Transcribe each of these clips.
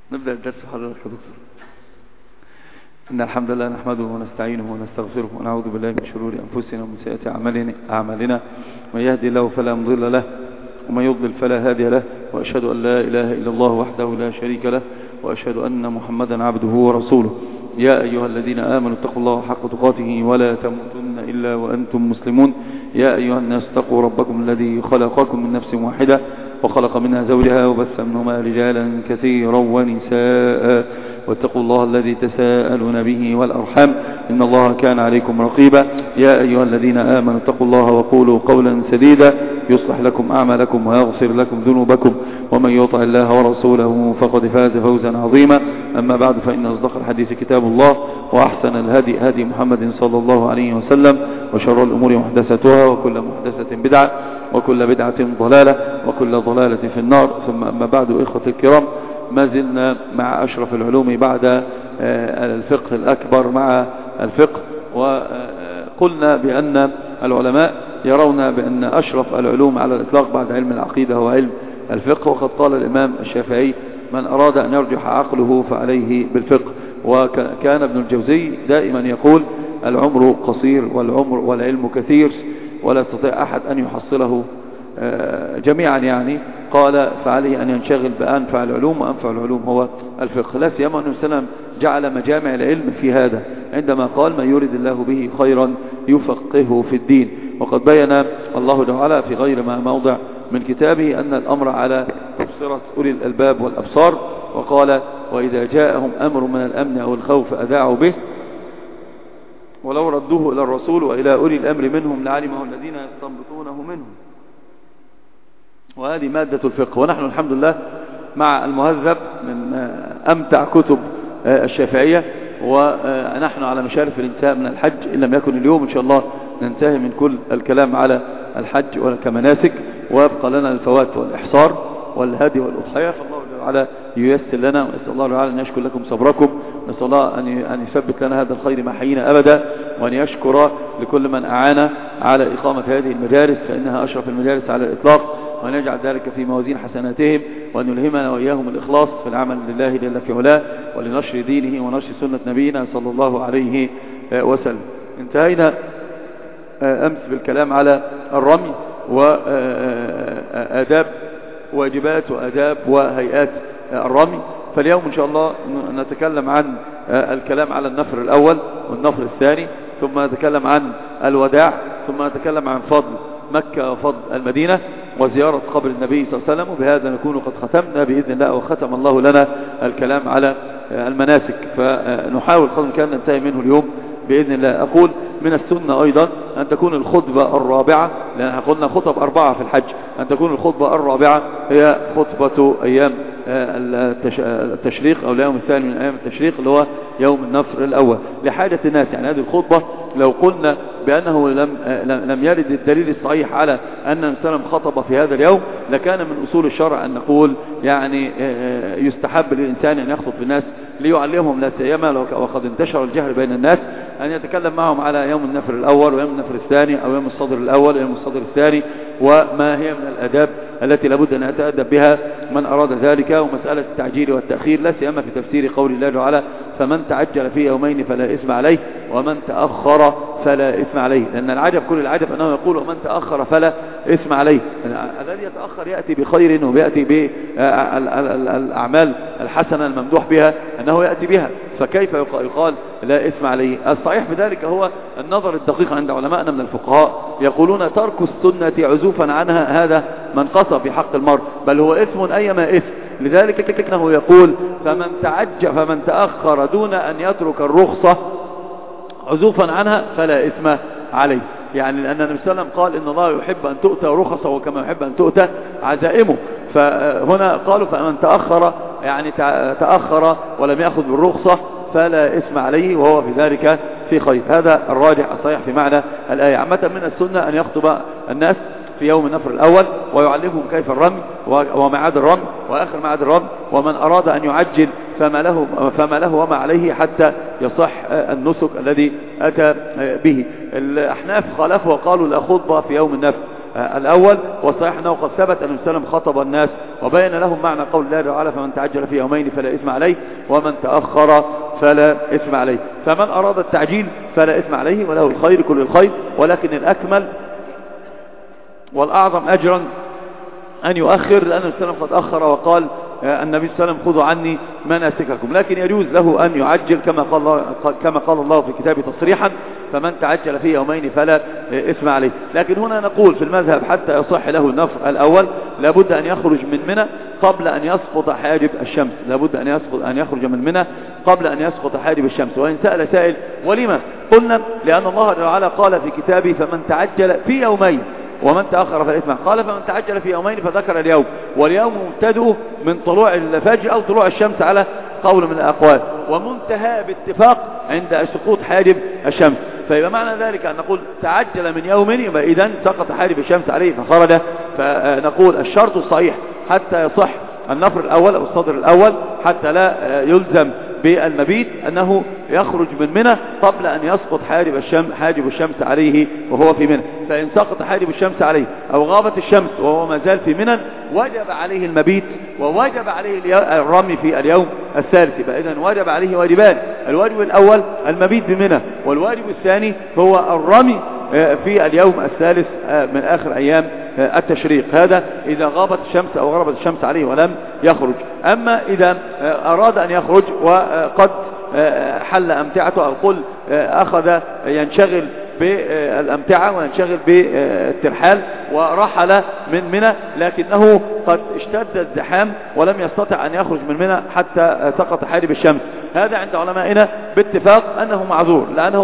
نبدأ الدرس حضرتك يا دكتور. إن الحمد لله نحمده ونستعينه ونستغفره ونعوذ بالله من شرور أنفسنا ومن سيئات أعمالنا. من يهدي الله فلا مضل له ومن يضلل فلا هادي له، وأشهد أن لا إله إلا الله وحده لا شريك له، وأشهد أن محمدا عبده ورسوله. يا أيها الذين آمنوا اتقوا الله حق تقاته ولا تموتن إلا وأنتم مسلمون. يا أيها الناس اتقوا ربكم الذي خلقكم من نفس واحدة وخلق منها زوجها وبث منهما رجالا كثيرا ونساء، واتقوا الله الذي تساءلون به والأرحام إن الله كان عليكم رقيبا. يا أيها الذين آمنوا اتقوا الله وقولوا قولا سديدا يصلح لكم أعمالكم ويغفر لكم ذنوبكم، ومن يطع الله ورسوله فقد فاز فوزا عظيما. أما بعد، فإن أصدق الحديث كتاب الله، وأحسن الهدي هدي محمد صلى الله عليه وسلم، وشر الأمور محدثتها، وكل محدثة بدعة، وكل بدعة ضلالة، وكل ضلالة في النار. ثم أما بعد، إخوة الكرام، ما زلنا مع أشرف العلوم بعد الفقه الأكبر مع الفقه، وقلنا بأن العلماء يرون بأن أشرف العلوم على الإطلاق بعد علم العقيدة هو علم الفقه. وقد قال الإمام الشافعي: من أراد أن يرجح عقله فعليه بالفقه. وكان ابن الجوزي دائما يقول: العمر قصير والعلم كثير، ولا يستطيع أحد أن يحصله جميعا. يعني قال: فعليه أن ينشغل بأنفع العلوم، وأنفع العلوم هو الفقه. لا سيما أنه سلم جعل مجامع العلم في هذا عندما قال: من يريد الله به خيرا يفقهه في الدين. وقد بين الله تعالى في غير ما موضع من كتابه أن الأمر على بصيرة أولي الألباب والأبصار، وقال: وإذا جاءهم أمر من الأمن أو الخوف أذاعوا به، ولو ردوه إلى الرسول وإلى أولي الأمر منهم لعلمه الذين يستنبطونه منهم. وهذه مادة الفقه. ونحن الحمد لله مع المهذب من أمتع كتب الشافعية، ونحن على مشارف الانتهاء من الحج. إن لم يكن اليوم إن شاء الله ننتهي من كل الكلام على الحج كمناسك، ويبقى لنا الفوات والإحصار والهدي والأضحية. فالله تعالى ييسر لنا، ونسأل الله تعالى أن يشكر لكم صبركم، نسأل الله أن يثبت لنا هذا الخير ما حيينا أبدا، وأن يشكر لكل من أعان على إقامة هذه المجالس، فإنها أشرف المجالس على الإطلاق، وأن يجعل ذلك في موازين حسناتهم، وأن يلهمنا وإياهم الإخلاص في العمل لله جل في علاه، ولنشر دينه ونشر سنة نبينا صلى الله عليه وسلم. انتهينا أمس بالكلام على الرمي وآداب واجبات وآداب وهيئات الرمي. فاليوم إن شاء الله نتكلم عن الكلام على النفر الأول والنفر الثاني، ثم نتكلم عن الوداع، ثم نتكلم عن فضل مكة وفضل المدينة وزيارة قبر النبي صلى الله عليه وسلم. وبهذا نكون قد ختمنا بإذن الله، وختم الله لنا الكلام على المناسك، فنحاول قدر الإمكان ننتهي منه اليوم بإذن الله. أقول من السنة أيضا أن تكون الخطبة الرابعة، لأن قلنا خطب 4 في الحج، أن تكون الخطبة الرابعة هي خطبة أيام التشريق، أو اليوم الثاني من أيام التشريق اللي هو يوم النفر الأول، لحاجة الناس. يعني هذه الخطبة لو قلنا بأنه لم يرد الدليل الصحيح على أن النبي صلى الله عليه وسلم خطب في هذا اليوم، لكان من أصول الشرع أن نقول يعني يستحب للإنسان أن يخطب بالناس ليعلمهم، لا سيما وقد انتشر الجهل بين الناس، أن يتكلم معهم على يوم النفر الأول ويوم النفر الثاني، أو يوم الصدر الأول ويوم الصدر الثاني، وما هي من الآداب التي لابد أن يتأدب بها من أراد ذلك. ومسألة التعجيل والتأخير لا سيما في تفسير قول الله تعالى: فمن تعجل في يومين فلا إثم عليه، ومن تأخر فلا إثم عليه. لأن العجب كل العجب أنه يقول: ومن تأخر فلا إثم عليه. الذي يتأخر يأتي بخير، ويأتي بالأعمال الحسنة الممدوح بها أنه يأتي بها، فكيف يقال لا إثم عليه؟ الصحيح بذلك هو النظر الدقيق عند علماءنا من الفقهاء، يقولون: ترك السنة عزوفا عنها هذا منقصة في حق المرء، بل هو إثم أيما إثم. لذلك إنه يقول: فمن تأخر دون أن يترك الرخصة عزوفا عنها فلا إثم عليه. يعني لأن النبي صلى الله عليه وسلم قال: إن الله يحب أن تؤتى رخصه وكما يحب أن تؤتى عزائمه. فهنا قالوا: فمن تأخر يعني تأخر ولم يأخذ بالرخصة فلا إثم عليه، وهو في ذلك في خير. هذا الراجح الصحيح في معنى الآية. عامة من السنة أن يخطب الناس في يوم النفر الأول ويعلمهم كيف الرمي وميعاد الرمي وآخر ميعاد الرمي، ومن أراد أن يعجل فما له وما عليه حتى يصح النسك الذي أتى به. الأحناف خالفوا وقالوا: لا خطبة في يوم النفر، الأول. وصحيح أنه قد ثبت أن وسلم خطب الناس وبين لهم معنى قول الله تعالى فمن تعجل في يومين فلا إثم عليه ومن تأخر فلا إثم عليه. فمن أراد التعجيل فلا إثم عليه وله الخير كل الخير، ولكن الأكمل والأعظم أجرا أن يؤخر، لأن وسلم قد أخر وقال النبي صلى الله عليه وسلم خذوا عني مناسككم. لكن يجوز له أن يعجل كما قال الله في كتابه تصريحا فمن تعجل في يومين فلا إثم عليه. لكن هنا نقول في المذهب حتى يصح له النفر الأول لابد أن يخرج من منى قبل أن يسقط حاجب الشمس، لابد أن يخرج من منى قبل أن يسقط حاجب الشمس. وإن سأل سائل ولما؟ قلنا لأن الله تعالى قال في كتابه فمن تعجل في يومين ومن تأخر فالإثم، قال فمن تعجل في يومين فذكر اليوم، واليوم مبتدئ من طلوع الفجر أو طلوع الشمس على قول من الأقوال، ومنتهى باتفاق عند سقوط حاجب الشمس. فيبقى معنى ذلك أن نقول تعجل من يوم يبقى إذن سقط حاجب الشمس عليه فخرج. فنقول الشرط الصحيح حتى يصح النفر الأول أو الصدر الأول حتى لا يلزم بالمبيت أنه يخرج من منى قبل أن يسقط حاجب الشمس عليه وهو في منى. فإن سقط حاجب الشمس عليه أو غابت الشمس وهو ما زال في منى وجب عليه المبيت ووجب عليه الرمي في اليوم الثالث. فإذن وجب عليه واجبان: الواجب الأول المبيت بمنى، والواجب الثاني هو الرمي في اليوم الثالث من آخر أيام التشريق. هذا إذا غابت الشمس أو غربت الشمس عليه ولم يخرج. أما إذا أراد أن يخرج وقد حل أمتعته أو قل أخذ ينشغل بالأمتعة وينشغل بالترحال ورحل من منى لكنه قد اشتد الزحام ولم يستطع أن يخرج من منى حتى سقط حاجب الشمس، هذا عند علمائنا باتفاق أنه معذور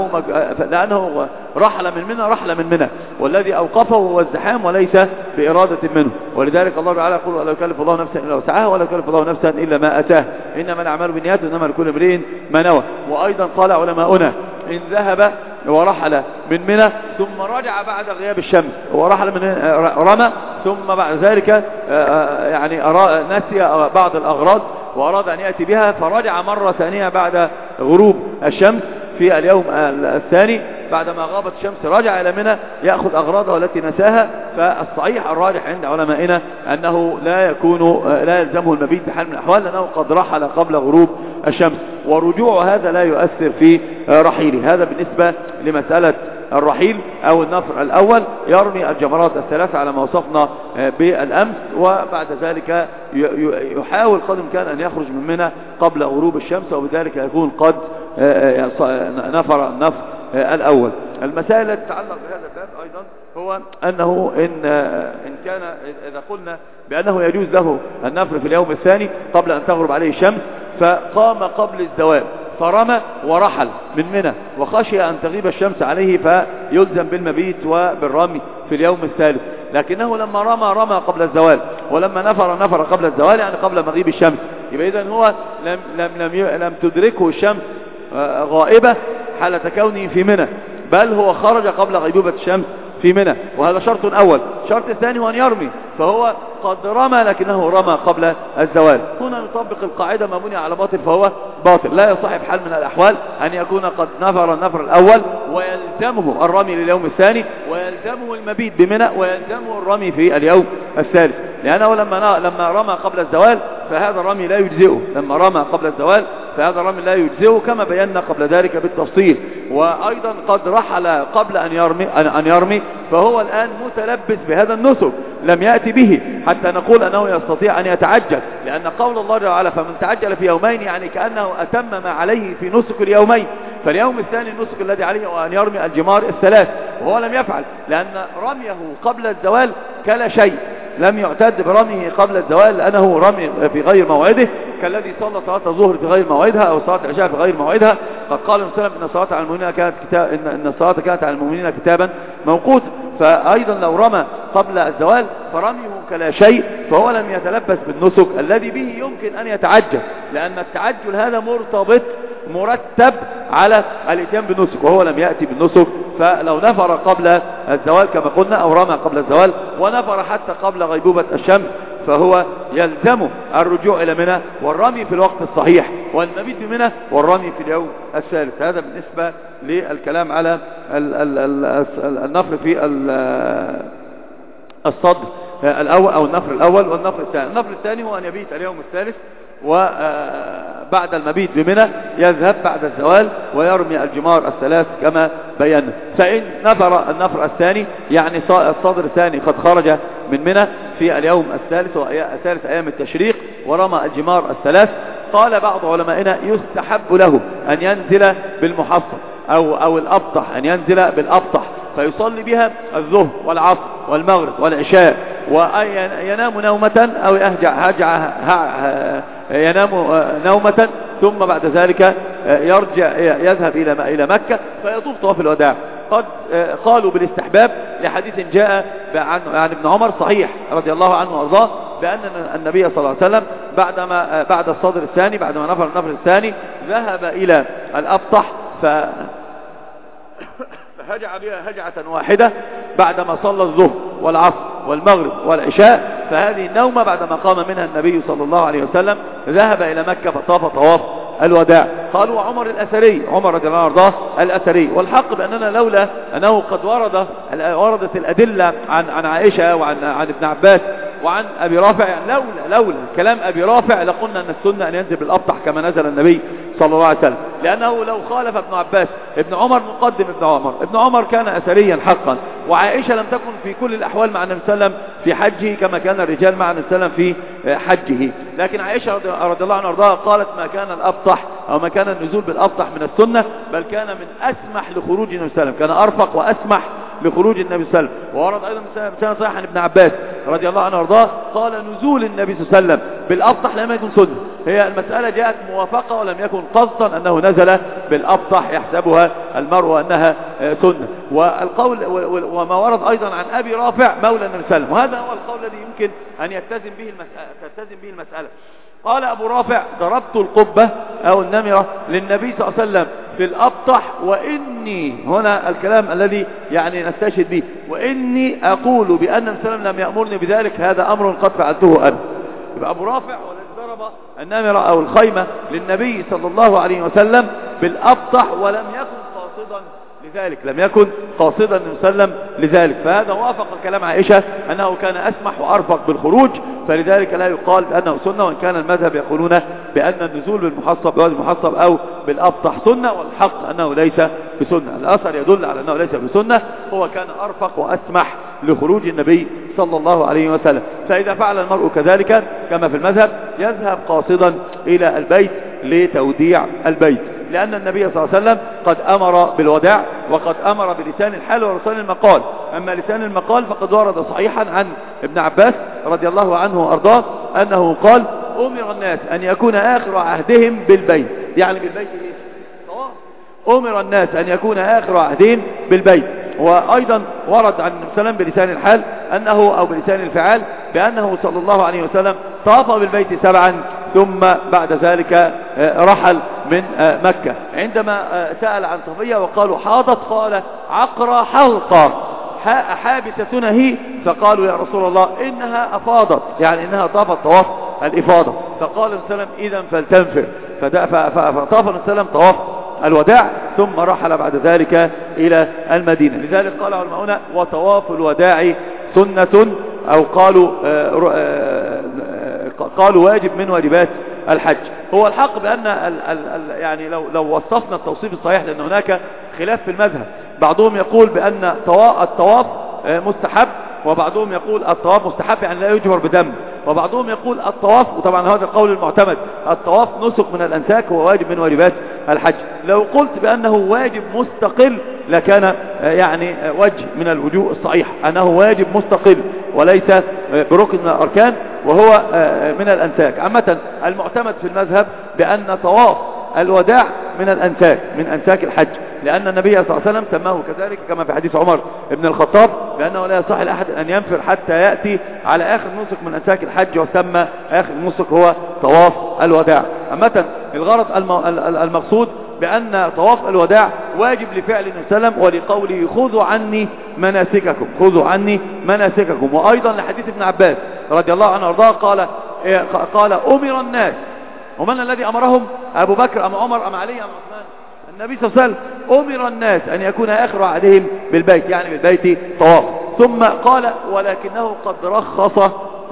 لأنه رحل من منى والذي أوقفه هو الزحام وليس بإرادة منه. ولذلك الله تعالى يقول ولا يكلف الله نفسا إلا وسعها ولا يكلف الله نفسا إلا ما أتاه إنما الأعمال بالنيات وإنما لكل امرئ ما نوى. وأيضا قال علماؤنا إن ذهب ورحل من منى ثم رجع بعد غياب الشمس ورحل من رمى ثم بعد ذلك يعني نسي بعض الأغراض وأراد أن يأتي بها فرجع مرة ثانية بعد غروب الشمس في اليوم الثاني بعدما غابت الشمس رجع إلى منى يأخذ أغراضه التي نساها. فالصحيح الراجح عند علمائنا أنه لا يلزمه المبيت بحال من الأحوال لأنه قد رحل قبل غروب الشمس، ورجوع هذا لا يؤثر في رحيله. هذا بالنسبة لمسألة الرحيل أو النفر الأول، يرمي الجمرات الثلاثة على ما وصفنا بالأمس، وبعد ذلك يحاول قدر الإمكان أن يخرج من منى قبل غروب الشمس وبذلك يكون قد نفر النفر الأول. المسائل التي تتعلق بهذا الباب أيضا هو أنه إن كان إذا قلنا بأنه يجوز له النفر في اليوم الثاني قبل أن تغرب عليه الشمس فقام قبل الزوال فرمى ورحل من منى وخشي أن تغيب الشمس عليه فيلزم بالمبيت وبالرمي في اليوم الثالث، لكنه لما رمى قبل الزوال ولما نفر قبل الزوال يعني قبل مغيب الشمس، يبقى إذن هو لم تدركه الشمس غائبة حالة كونه في منى بل هو خرج قبل غيبوبة الشمس في منى، وهذا شرط أول. الشرط الثاني هو أن يرمي فهو قد رمى لكنه رمى قبل الزوال. هنا نطبق القاعدة ما بني على باطل فهو باطل، لا يصح بحال من الأحوال أن يكون قد نفر النفر الأول ويلزمه الرمي لليوم الثاني ويلزمه المبيت بمنى ويلزمه الرمي في اليوم الثالث، لأنه لما رمى قبل الزوال فهذا الرمي لا يجزئه، لما رمى قبل الزوال فهذا الرمي لا يجزئه كما بينا قبل ذلك بالتفصيل. وأيضا قد رحل قبل أن يرمي فهو الآن متلبس بهذا النسك لم يأتي به حتى نقول أنه يستطيع أن يتعجل، لأن قول الله تعالى فمن تعجل في يومين يعني كأنه أتم ما عليه في نسك اليومين، فاليوم الثاني النسك الذي عليه هو أن يرمي الجمار الثلاث وهو لم يفعل، لأن رميه قبل الزوال كلا شيء لم يعتد برميه قبل الزوال لأنه رمي في غير موعده كالذي صلى صلاة الظهر في غير موعدها أو صلاة العشاء في غير موعدها. قد قال النبي إن الصلاة كانت على المؤمنين كتابا موقوتا، فأيضا لو رمى قبل الزوال فرميه كلا شيء فهو لم يتلبس بالنسك الذي به يمكن أن يتعجل، لأن التعجل هذا مرتب على الاتيان بالنسك وهو لم يأتي بالنسك. فلو نفر قبل الزوال كما قلنا أو رمى قبل الزوال ونفر حتى قبل غيبوبة الشمس فهو يلزمه الرجوع إلى منى والرمي في الوقت الصحيح والمبيت بمنى والرمي في اليوم الثالث. هذا بالنسبة للكلام على النفر في الصدر الأول أو النفر الأول والنفر الثاني. النفر الثاني هو أن يبيت اليوم الثالث، وبعد المبيت بمنى يذهب بعد الزوال ويرمي الجمار الثلاث كما بينا. فإن نفر النفر الثاني يعني الصدر الثاني قد خرج من منى في اليوم الثالث وثالث أيام التشريق ورمى الجمار الثلاث، قال بعض علمائنا يستحب له أن ينزل بالمحصن أو الأبطح، أن ينزل بالأبطح فيصلي بها الظهر والعصر والمغرب والعشاء، وينام نومة أو ينام نومة، ثم بعد ذلك يرجع يذهب إلى مكة فيطوف طواف الوداع. قد قالوا بالاستحباب لحديث جاء عن ابن عمر صحيح رضي الله عنه وارضاه بأن النبي صلى الله عليه وسلم بعد الصدر الثاني، بعد ما نفر النفر الثاني، ذهب إلى الأبطح فهجع بها هجعة واحدة بعدما صلى الظهر والعصر والمغرب والعشاء. فهذه النومة بعدما قام منها النبي صلى الله عليه وسلم ذهب إلى مكة فطاف طواف الوداع. قالوا عمر الأثري، عمر رضي الله عنه وارضاه الأثري. والحق بأننا لولا أنه قد وردت الأدلة عن عائشة وعن ابن عباس وعن أبي رافع، يعني لولا كلام أبي رافع لقلنا أن السنة أن ينزل بالأبطح كما نزل النبي صلى الله عليه وسلم، لأنه لو خالف ابن عباس ابن عمر نقدم ابن عمر كان أثريا حقا، وعائشة لم تكن في كل الأحوال مع النبي صلى الله عليه وسلم في حجه كما كان الرجال مع النبي صلى الله عليه وسلم في حجه. لكن عائشة رضي الله عنها وارضاها قالت ما كان الأبطح أو ما كان النزول بالأبطح من السنة، بل كان من أسمح لخروج النبي صلى الله عليه وسلم، كان أرفق وأسمح لخروج النبي صلى الله عليه وسلم. وورد أيضا سنة صحيح عن ابن عباس رضي الله عنه وارضاه قال نزول النبي صلى الله عليه وسلم بالأبطح لم يكن سنة، هي المسألة جاءت موافقة ولم يكن قصدا أنه نزل بالأبطح يحسبها المرء أنها سنة. والقول وما ورد أيضا عن أبي رافع مولى النبي صلى الله عليه وسلم، وهذا هو القول الذي يمكن أن تلتزم به المسألة. قال أبو رافع ضربت القبة أو النمرة للنبي صلى الله عليه وسلم في الأبطح، وإني هنا الكلام الذي يعني نستشهد به، وإني أقول بأن النبي صلى الله عليه وسلم لم يأمرني بذلك، هذا أمر قد فعلته أنا. يبقى أبو رافع والذي ضرب النمرة أو الخيمة للنبي صلى الله عليه وسلم بالأبطح ولم يكن قاصدا لذلك، لم يكن قاصدا النبي صلى الله عليه وسلم لذلك، فهذا وافق كلام عائشة أنه كان أسمح وأرفق بالخروج، فلذلك لا يقال بأنه سنة، وإن كان المذهب يقولون بأن النزول بالمحصب بوادي المحصب أو بالأبطح سنة، والحق أنه ليس بسنة. الأثر يدل على أنه ليس بسنة، هو كان أرفق وأسمح لخروج النبي صلى الله عليه وسلم. فإذا فعل المرء كذلك كما في المذهب يذهب قاصدا إلى البيت لتوديع البيت، لأن النبي صلى الله عليه وسلم قد أمر بالوداع وقد أمر بلسان الحال ولسان المقال. أما لسان المقال فقد ورد صحيحا عن ابن عباس رضي الله عنه وأرضاه أنه قال أمر الناس أن يكون آخر عهدهم بالبيت، يعني بالبيت أمر الناس أن يكون آخر عهدهم بالبيت. وأيضا ورد عن النبي صلى الله عليه وسلم بلسان الحال أنه أو بلسان الفعال بأنه صلى الله عليه وسلم طاف بالبيت 7 ثم بعد ذلك رحل من مكة. عندما سأل عن صفية وقالوا حاضت قال عقرى حلقة حابستنا هي، فقالوا يا رسول الله إنها أفاضت، يعني إنها طافت طواف الإفاضة. فقال النبي صلى الله عليه وسلم إذا فلتنفر، فطاف النبي صلى الله عليه وسلم طواف الوداع ثم رحل بعد ذلك إلى المدينة. لذلك قال علماؤنا وطواف الوداع سنة، أو قالوا واجب من واجبات الحج. هو الحق بأن يعني لو وصفنا التوصيف الصحيح، لأن هناك خلاف في المذهب، بعضهم يقول بأن الطواف مستحب، وبعضهم يقول الطواف مستحب يعني لا يجبر بدم، وبعضهم يقول الطواف، وطبعا هذا القول المعتمد، الطواف نسك من الأنساك هو واجب من واجبات الحج. لو قلت بأنه واجب مستقل لكان يعني وجه من الوجوه الصحيح أنه واجب مستقل وليس بركن من الأركان وهو من الأنساك. عامة المعتمد في المذهب بأن طواف الوداع من الأنساك، من أنساك الحج، لأن النبي صلى الله عليه وسلم سماه كذلك كما في حديث عمر بن الخطاب بأنه لا يصح لأحد أن ينفر حتى يأتي على آخر نسك من أنساك الحج، وسمى آخر نسك هو طواف الوداع. عامة الغرض المقصود بأن طواف الوداع واجب لفعل النبي صلى الله عليه وسلم، ولقوله خذوا عني مناسككم، خذوا عني مناسككم. وأيضا لحديث ابن عباس رضي الله عنه وارضاه قال أمر الناس، ومن الذي أمرهم؟ أبو بكر أم عمر أم علي أم عثمان؟ النبي صلى الله عليه وسلم. أمر الناس أن يكون آخر عهدهم بالبيت، يعني بالبيت طواف. ثم قال ولكنه قد رخص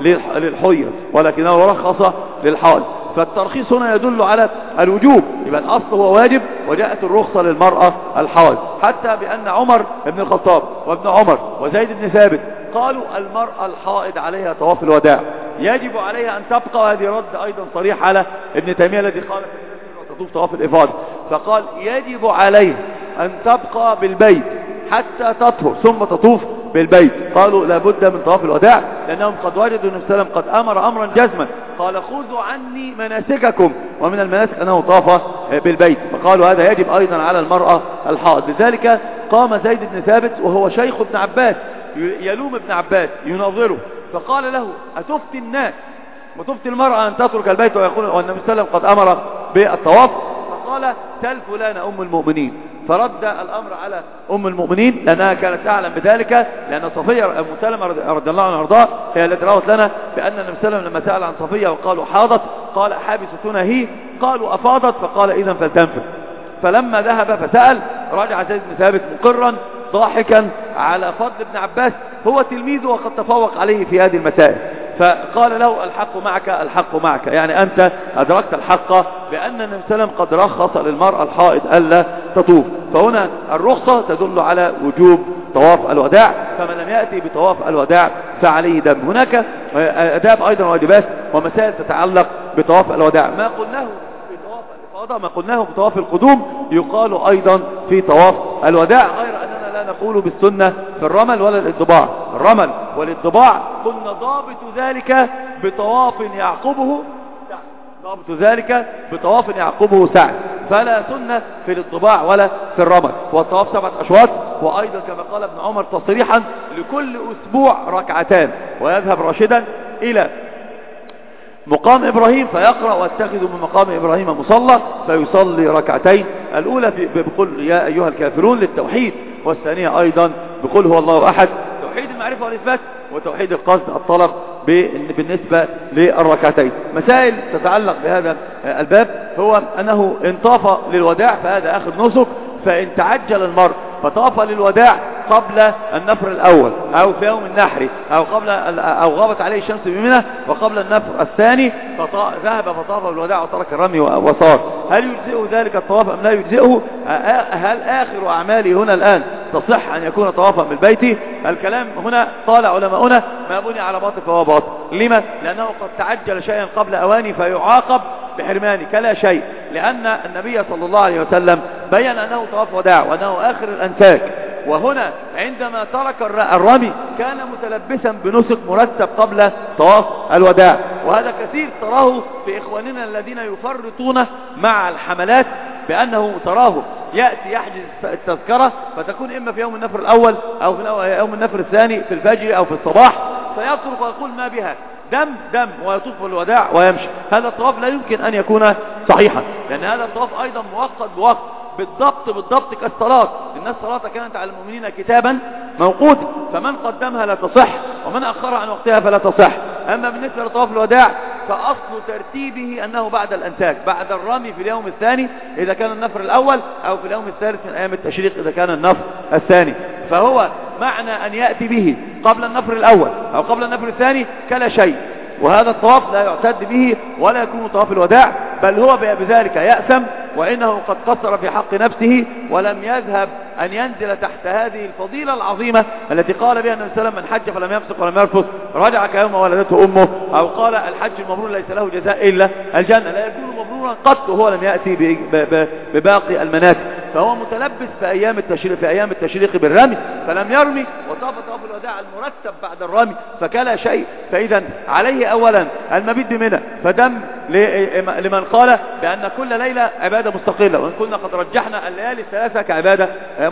للحيض، ولكنه رخص للحائض. فالترخيص هنا يدل على الوجوب، يبقى الأصل هو واجب وجاءت الرخصة للمرأة الحائض. حتى بأن عمر بن الخطاب وابن عمر وزيد بن ثابت قالوا المرأة الحائض عليها طواف الوداع، يجب عليها أن تبقى، وهذه رد أيضا صريح على ابن تيمية الذي قال تطوف طواف الإفاضة، فقال يجب عليه أن تبقى بالبيت حتى تطهر ثم تطوف بالبيت. قالوا لابد من طواف الوداع، لأنهم قد وجدوا النبي صلى الله عليه وسلم قد أمر أمرا جزما، قال خذوا عني مناسككم، ومن المناسك أنه طاف بالبيت، فقالوا هذا يجب أيضا على المرأة الحائض. لذلك قام زيد بن ثابت وهو شيخ ابن عباس يلوم ابن عباس يناظره، فقال له أتفتي الناس وتفتي المرأة أن تترك البيت ويقول والنبي صلى الله عليه وسلم قد أمر بالطواف؟ فقال تل فلان أم المؤمنين، فرد الأمر على أم المؤمنين لأنها كانت تعلم بذلك، لأن صفية أم سلمة رضي الله عنها وارضاها هي التي روت لنا بأن النبي صلى الله عليه وسلم لما سأل عن صفية وقالوا حاضت قال حابستنا هي، قالوا أفاضت فقال إذن فلتنفذ. فلما ذهب فسأل رجع زيد بن ثابت مقرا ضاحكا على فضل ابن عباس، هو تلميذه وقد تفوق عليه في هذه المسائل، فقال له الحق معك الحق معك، يعني أنت أدركت الحق بأن النبي صلى الله عليه وسلم قد رخص للمرأة الحائض ألا تطوف. فهنا الرخصة تدل على وجوب طواف الوداع، فمن لم يأتي بطواف الوداع فعليه دم. هناك أداب أيضا واجبات ومسائل تتعلق بطواف الوداع، ما قلناه في طواف الإفاضة ما قلناه بطواف القدوم يقال أيضا في طواف الوداع، غير أننا لا نقول بالسنة في الرمل ولا الانطباع. الرمل والانطباع قلنا ضابط ذلك بطواف يعقبه سعي، ضابط ذلك بطواف يعقبه سعي، فلا سنة في الانطباع ولا في الرمل. والطواف 7 أشواط، وأيضا كما قال ابن عمر تصريحا لكل أسبوع ركعتان، ويذهب راشدا إلى مقام إبراهيم فيقرأ واتخذوا من مقام إبراهيم مصلى فيصلي ركعتين، الأولى بقول يا أيها الكافرون للتوحيد، والثانية أيضا بقول هو الله أحد توحيد المعرفة والإثبات، وتوحيد القصد الطلب بالنسبة للركعتين. مسائل تتعلق بهذا الباب هو أنه إن طاف للوداع فهذا آخر نسك، فإن تعجل المرء فطاف للوداع قبل النفر الأول أو في يوم النحر أو غابت عليه الشمس بمنى وقبل النفر الثاني ذهب فطاف بالوداع وترك الرمي وصار، هل يجزئه ذلك الطواف أم لا يجزئه؟ هل آخر أعماله هنا الآن تصح أن يكون طوافا بالبيت؟ الكلام هنا قال علماؤنا ما بني على باطل فهو باطل. لما؟ لأنه قد تعجل شيئا قبل أواني فيعاقب بحرمانه كلا شيء، لأن النبي صلى الله عليه وسلم بيّن أنه طواف وداع وأنه آخر الأنساك، وهنا عندما ترك الرمي كان متلبسا بنسك مرتب قبل طواف الوداع، وهذا كثير تراه في إخواننا الذين يفرطون مع الحملات، بأنه تراه يأتي يحجز التذكرة فتكون إما في يوم النفر الأول أو في يوم النفر الثاني في الفجر أو في الصباح، فيترك ويقول ما بها دم ويطوف بالوداع ويمشي. هذا الطواف لا يمكن أن يكون صحيحا، لأن هذا الطواف أيضا مؤقت بوقت بالضبط كالصلاة، إن الصلاة كانت على المؤمنين كتابا موقوتا، فمن قدمها لا تصح ومن أخرها عن وقتها فلا تصح. أما بالنسبة لطواف الوداع فأصل ترتيبه أنه بعد الأنساك، بعد الرمي في اليوم الثاني إذا كان النفر الأول، أو في اليوم الثالث من أيام التشريق إذا كان النفر الثاني، فهو معنى أن يأتي به قبل النفر الأول أو قبل النفر الثاني كلا شيء، وهذا الطواف لا يعتد به ولا يكون طواف الوداع، بل هو بذلك يأثم، وإنه قد قصر في حق نفسه ولم يذهب أن ينزل تحت هذه الفضيلة العظيمة التي قال بها النبي صلى الله عليه وسلم من حج فلم يفسق ولم يرفث رجع كيوم ولدته أمه، أو قال الحج المبرور ليس له جزاء إلا الجنة، لا يكون مبرورا قط وهو لم يأتي بباقي المناسك، فهو متلبس في أيام التشريق بالرمي فلم يرمي وطاف طواف الوداع المرتب بعد الرمي فكلا شيء. فإذا عليه أولا المبيت بمنى، فدم لمن قال بأن كل ليلة عبادة مستقلة، وإن كنا قد رجحنا الليالي الثلاثة كعبادة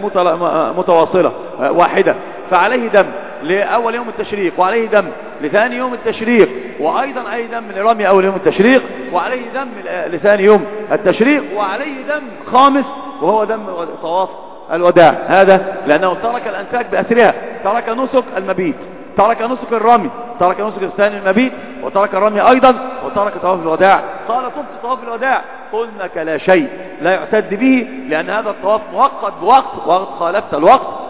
متواصلة واحدة، فعليه دم لأول يوم التشريق، وعليه دم لثاني يوم التشريق، وأيضا أي دم لرمي أول يوم التشريق، وعليه دم لثاني يوم التشريق، وعليه دم خامس وهو دم طواف الوداع. هذا لأنه ترك الأنساك بأسرها، ترك نسك المبيت، ترك نسك الرمي، ترك نسك الثاني المبيت، وترك الرمي أيضا، وترك طواف الوداع. قال طفت طواف الوداع، قلنا كلا شيء لا يعتد به، لأن هذا الطواف مؤقت بوقت، وقت خالفت الوقت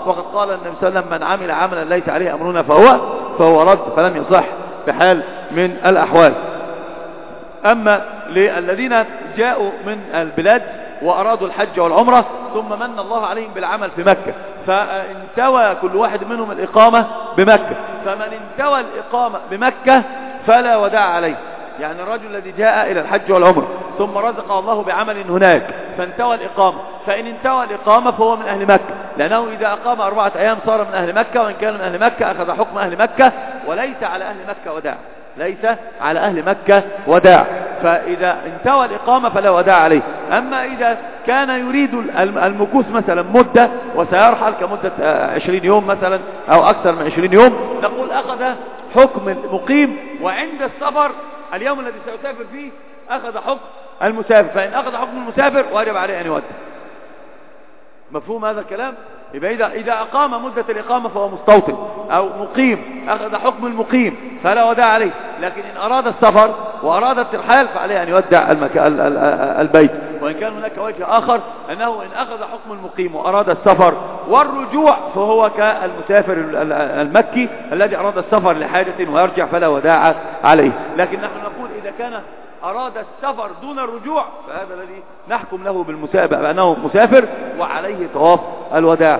وقد قال النبي صلى الله عليه وسلم من عمل عملا ليس عليه أمرنا فهو رد، فلم يصح بحال من الأحوال. أما للذين جاءوا من البلاد وأرادوا الحج والعمرة ثم من الله عليهم بالعمل في مكة، فانتوى كل واحد منهم الإقامة بمكة، فمن انتوى الإقامة بمكة فلا وداع عليه. يعني الرجل الذي جاء إلى الحج والعمرة ثم رزقه الله بعمل هناك فانتوى الإقامة، فإن انتوى الإقامة فهو من أهل مكة، لأنه إذا أقام 4 أيام صار من أهل مكة، وإن كان من أهل مكة أخذ حكم أهل مكة، وليس على أهل مكة وداع، ليس على أهل مكة وداع. فإذا انتوى الإقامة فلا وداع عليه. أما إذا كان يريد المكوث مثلا مدة وسيرحل كمدة 20 يوم مثلا أو أكثر من 20 يوم، نقول أخذ حكم المقيم، وعند السفر اليوم الذي سيسافر فيه أخذ حكم المسافر، فإن أخذ حكم المسافر واجب عليه أن يودع. مفهوم هذا الكلام؟ يبقى إذا أقام مدة الإقامة فهو مستوطن أو مقيم، أخذ حكم المقيم فلا وداع عليه. لكن إن أراد السفر وأراد الترحال فعليه أن يودع البيت. وإن كان هناك وجه آخر أنه إن أخذ حكم المقيم وأراد السفر والرجوع فهو كالمسافر المكي الذي أراد السفر لحاجة ويرجع فلا وداع عليه. لكن نحن نقول إذا كان أراد السفر دون الرجوع فهذا الذي نحكم له بالمسابقة بأنه مسافر وعليه طواف الوداع.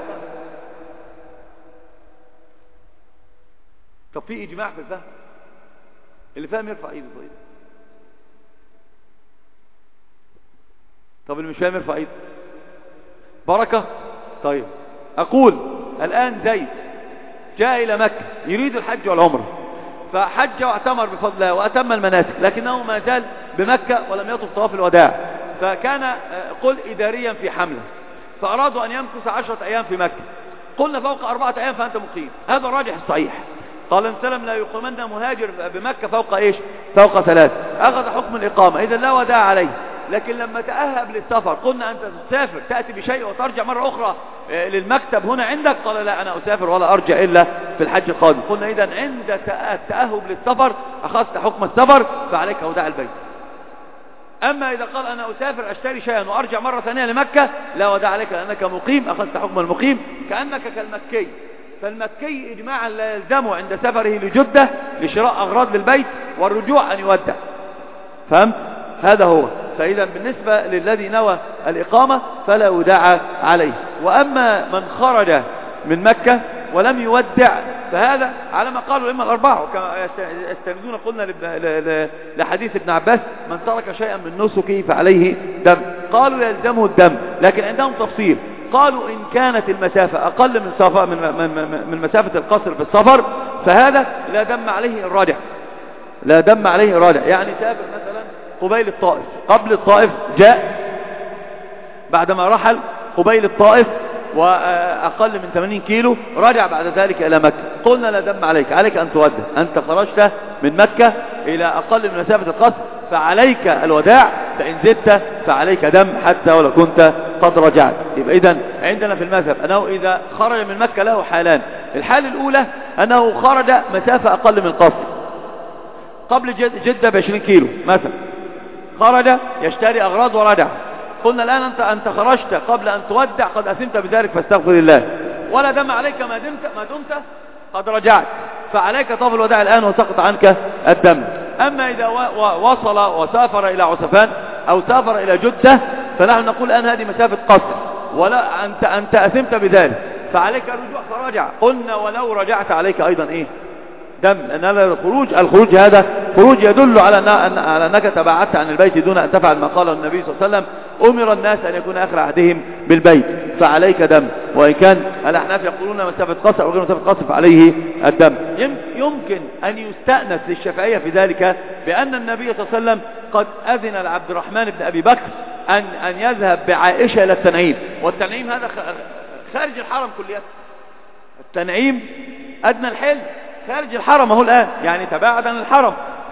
طب في إجماع في الفهم؟ اللي فاهم يرفع ايده. طيب طب اللي مش فاهم يرفع ايده. بركة. طيب أقول الآن زيد جاء إلى مكة يريد الحج والعمرة، فحج واعتمر بفضل الله وأتم المناسك، لكنه ما زال بمكة ولم يطف طواف الوداع، فكان قل إداريا في حملة، فأرادوا أن يمكث 10 أيام في مكة. قلنا فوق 4 أيام فأنت مقيم، هذا الراجح الصحيح. قال النبي صلى الله عليه وسلم لا يقيمن مهاجر بمكة فوق ايش؟ فوق 3. أخذ حكم الإقامة، إذا لا وداع عليه. لكن لما تأهب للسفر قلنا أنت تسافر تأتي بشيء وترجع مرة أخرى للمكتب هنا عندك، قال لا أنا أسافر ولا أرجع إلا في الحج القادم. قلنا إذا عند التأهب للسفر أخذت حكم السفر فعليك وداع البيت. أما إذا قال أنا أسافر أشتري شيئا وأرجع مرة ثانية لمكة لا وداع عليك، لأنك مقيم أخذت حكم المقيم كأنك كالمكي. فالمكي إجماعا لا يلزمه عند سفره لجدة لشراء أغراض للبيت والرجوع أن يودع. فهمت؟ هذا هو. فإذا بالنسبة للذي نوى الإقامة فلا وداع عليه. وأما من خرج من مكة ولم يودع فهذا على ما قالوا الأئمة الأربعة، وكما يستندون قلنا لحديث ابن عباس من ترك شيئا من نسكه فعليه دم. قالوا يلزمه الدم، لكن عندهم تفصيل. قالوا إن كانت المسافة أقل من مسافة القصر في السفر فهذا لا دم عليه الراجع، لا دم عليه الراجع. يعني سافر مثلا قبيل الطائف، قبل الطائف جاء، بعدما رحل قبيل الطائف وأقل من 80 كيلو رجع بعد ذلك إلى مكة، قلنا لا دم عليك، عليك أن تودع. أنت خرجت من مكة إلى أقل من مسافة القصر فعليك الوداع، فإن زدت فعليك دم حتى ولو كنت قد رجعت. يبقى إذن عندنا في المذهب أنه إذا خرج من مكة له حالان. الحالة الأولى أنه خرج مسافة أقل من القصر قبل جدة ب20 كيلو مثلا، خرج يشتري أغراض ورجع. قلنا الآن أنت خرجت قبل أن تودع قد أثمت بذلك فاستغفر الله، ولا دم عليك ما دمت قد رجعت، فعليك طواف الوداع الآن وسقط عنك الدم. أما إذا وصل وسافر إلى عسفان أو سافر إلى جدة فنحن نقول الآن هذه مسافة قصر ولا أنت أثمت بذلك فعليك الرجوع فرجع. قلنا ولو رجعت عليك أيضا إيه؟ دم. لأن الخروج هذا خروج يدل على أنك تبعدت عن البيت دون أن تفعل ما قاله النبي صلى الله عليه وسلم أمر الناس أن يكون آخر عهدهم بالبيت فعليك دم. وإن كان الأحناف يقولون مسافة قصر أو غير مسافة قصر فعليه الدم. يمكن أن يستأنس للشافعية في ذلك بأن النبي صلى الله عليه وسلم قد أذن لعبد الرحمن بن أبي بكر أن يذهب بعائشة إلى التنعيم، والتنعيم هذا خارج الحرم كليته. التنعيم أدنى الحل خارج الحرم هو الآن، يعني تباعد عن الحرم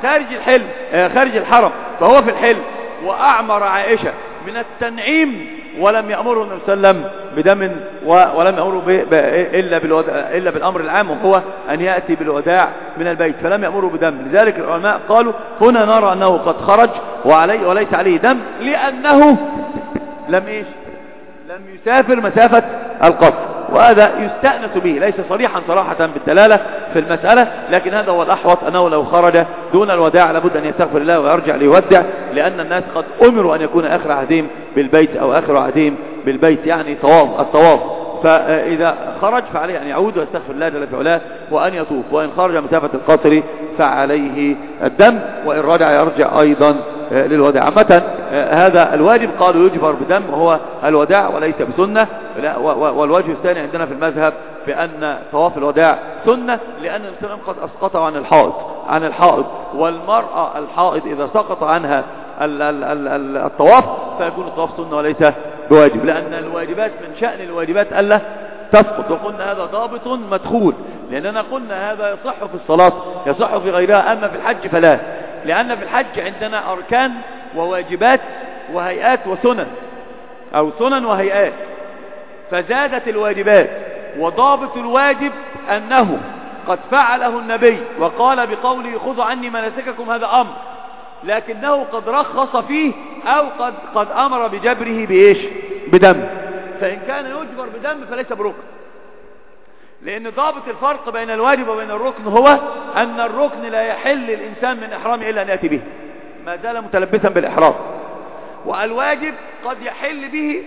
خارج الحرم، فهو في الحل. وأعمر عائشة من التنعيم ولم يأمره النبي صلى الله عليه وسلم بدم ولم يأمره إلا بالأمر العام وهو أن يأتي بالوداع من البيت، فلم يأمره بدم. لذلك العلماء قالوا هنا نرى أنه قد خرج وليس عليه دم لأنه لم يسافر مسافة القصر، وهذا يستأنس به، ليس صريحا صراحة بالدلالة في المسألة، لكن هذا هو الأحوط أنه لو خرج دون الوداع لابد أن يستغفر الله ويرجع ليودع، لأن الناس قد أمروا أن يكون آخر عهدهم بالبيت أو آخر عهدهم بالبيت يعني الطواف. فإذا خرج فعليه أن يعود ويستغفر الله جل في علاه وأن يطوف، وإن خرج مسافة القصر فعليه الدم، وإن رجع يرجع أيضا للوداع. عامة هذا الواجب قالوا يجبر بدم وهو الوداع وليس بسنة. والوجه الثاني عندنا في المذهب بأن طواف الوداع سنة، لأن الإسلام قد أسقطه عن الحائض، والمرأة الحائض إذا سقط عنها الطواف فيكون الطواف سنة وليس بواجب، لأن الواجبات من شأن الواجبات ألا تسقط، وقلنا هذا ضابط مدخول، لأننا قلنا هذا يصح في الصلاة يصح في غيرها، أما في الحج فلا، لأن في الحج عندنا أركان وواجبات وهيئات وسنن، أو سنن وهيئات، فزادت الواجبات، وضابط الواجب أنه قد فعله النبي وقال بقوله خذوا عني مناسككم، هذا أمر، لكنه قد رخص فيه أو قد أمر بجبره بإيش؟ بدم. فإن كان يجبر بدم فليس بركن، لأن ضابط الفرق بين الواجب وبين الركن هو أن الركن لا يحل الإنسان من إحرامه إلا أن يأتي به ما زال متلبسا بالإحرام، والواجب قد يحل به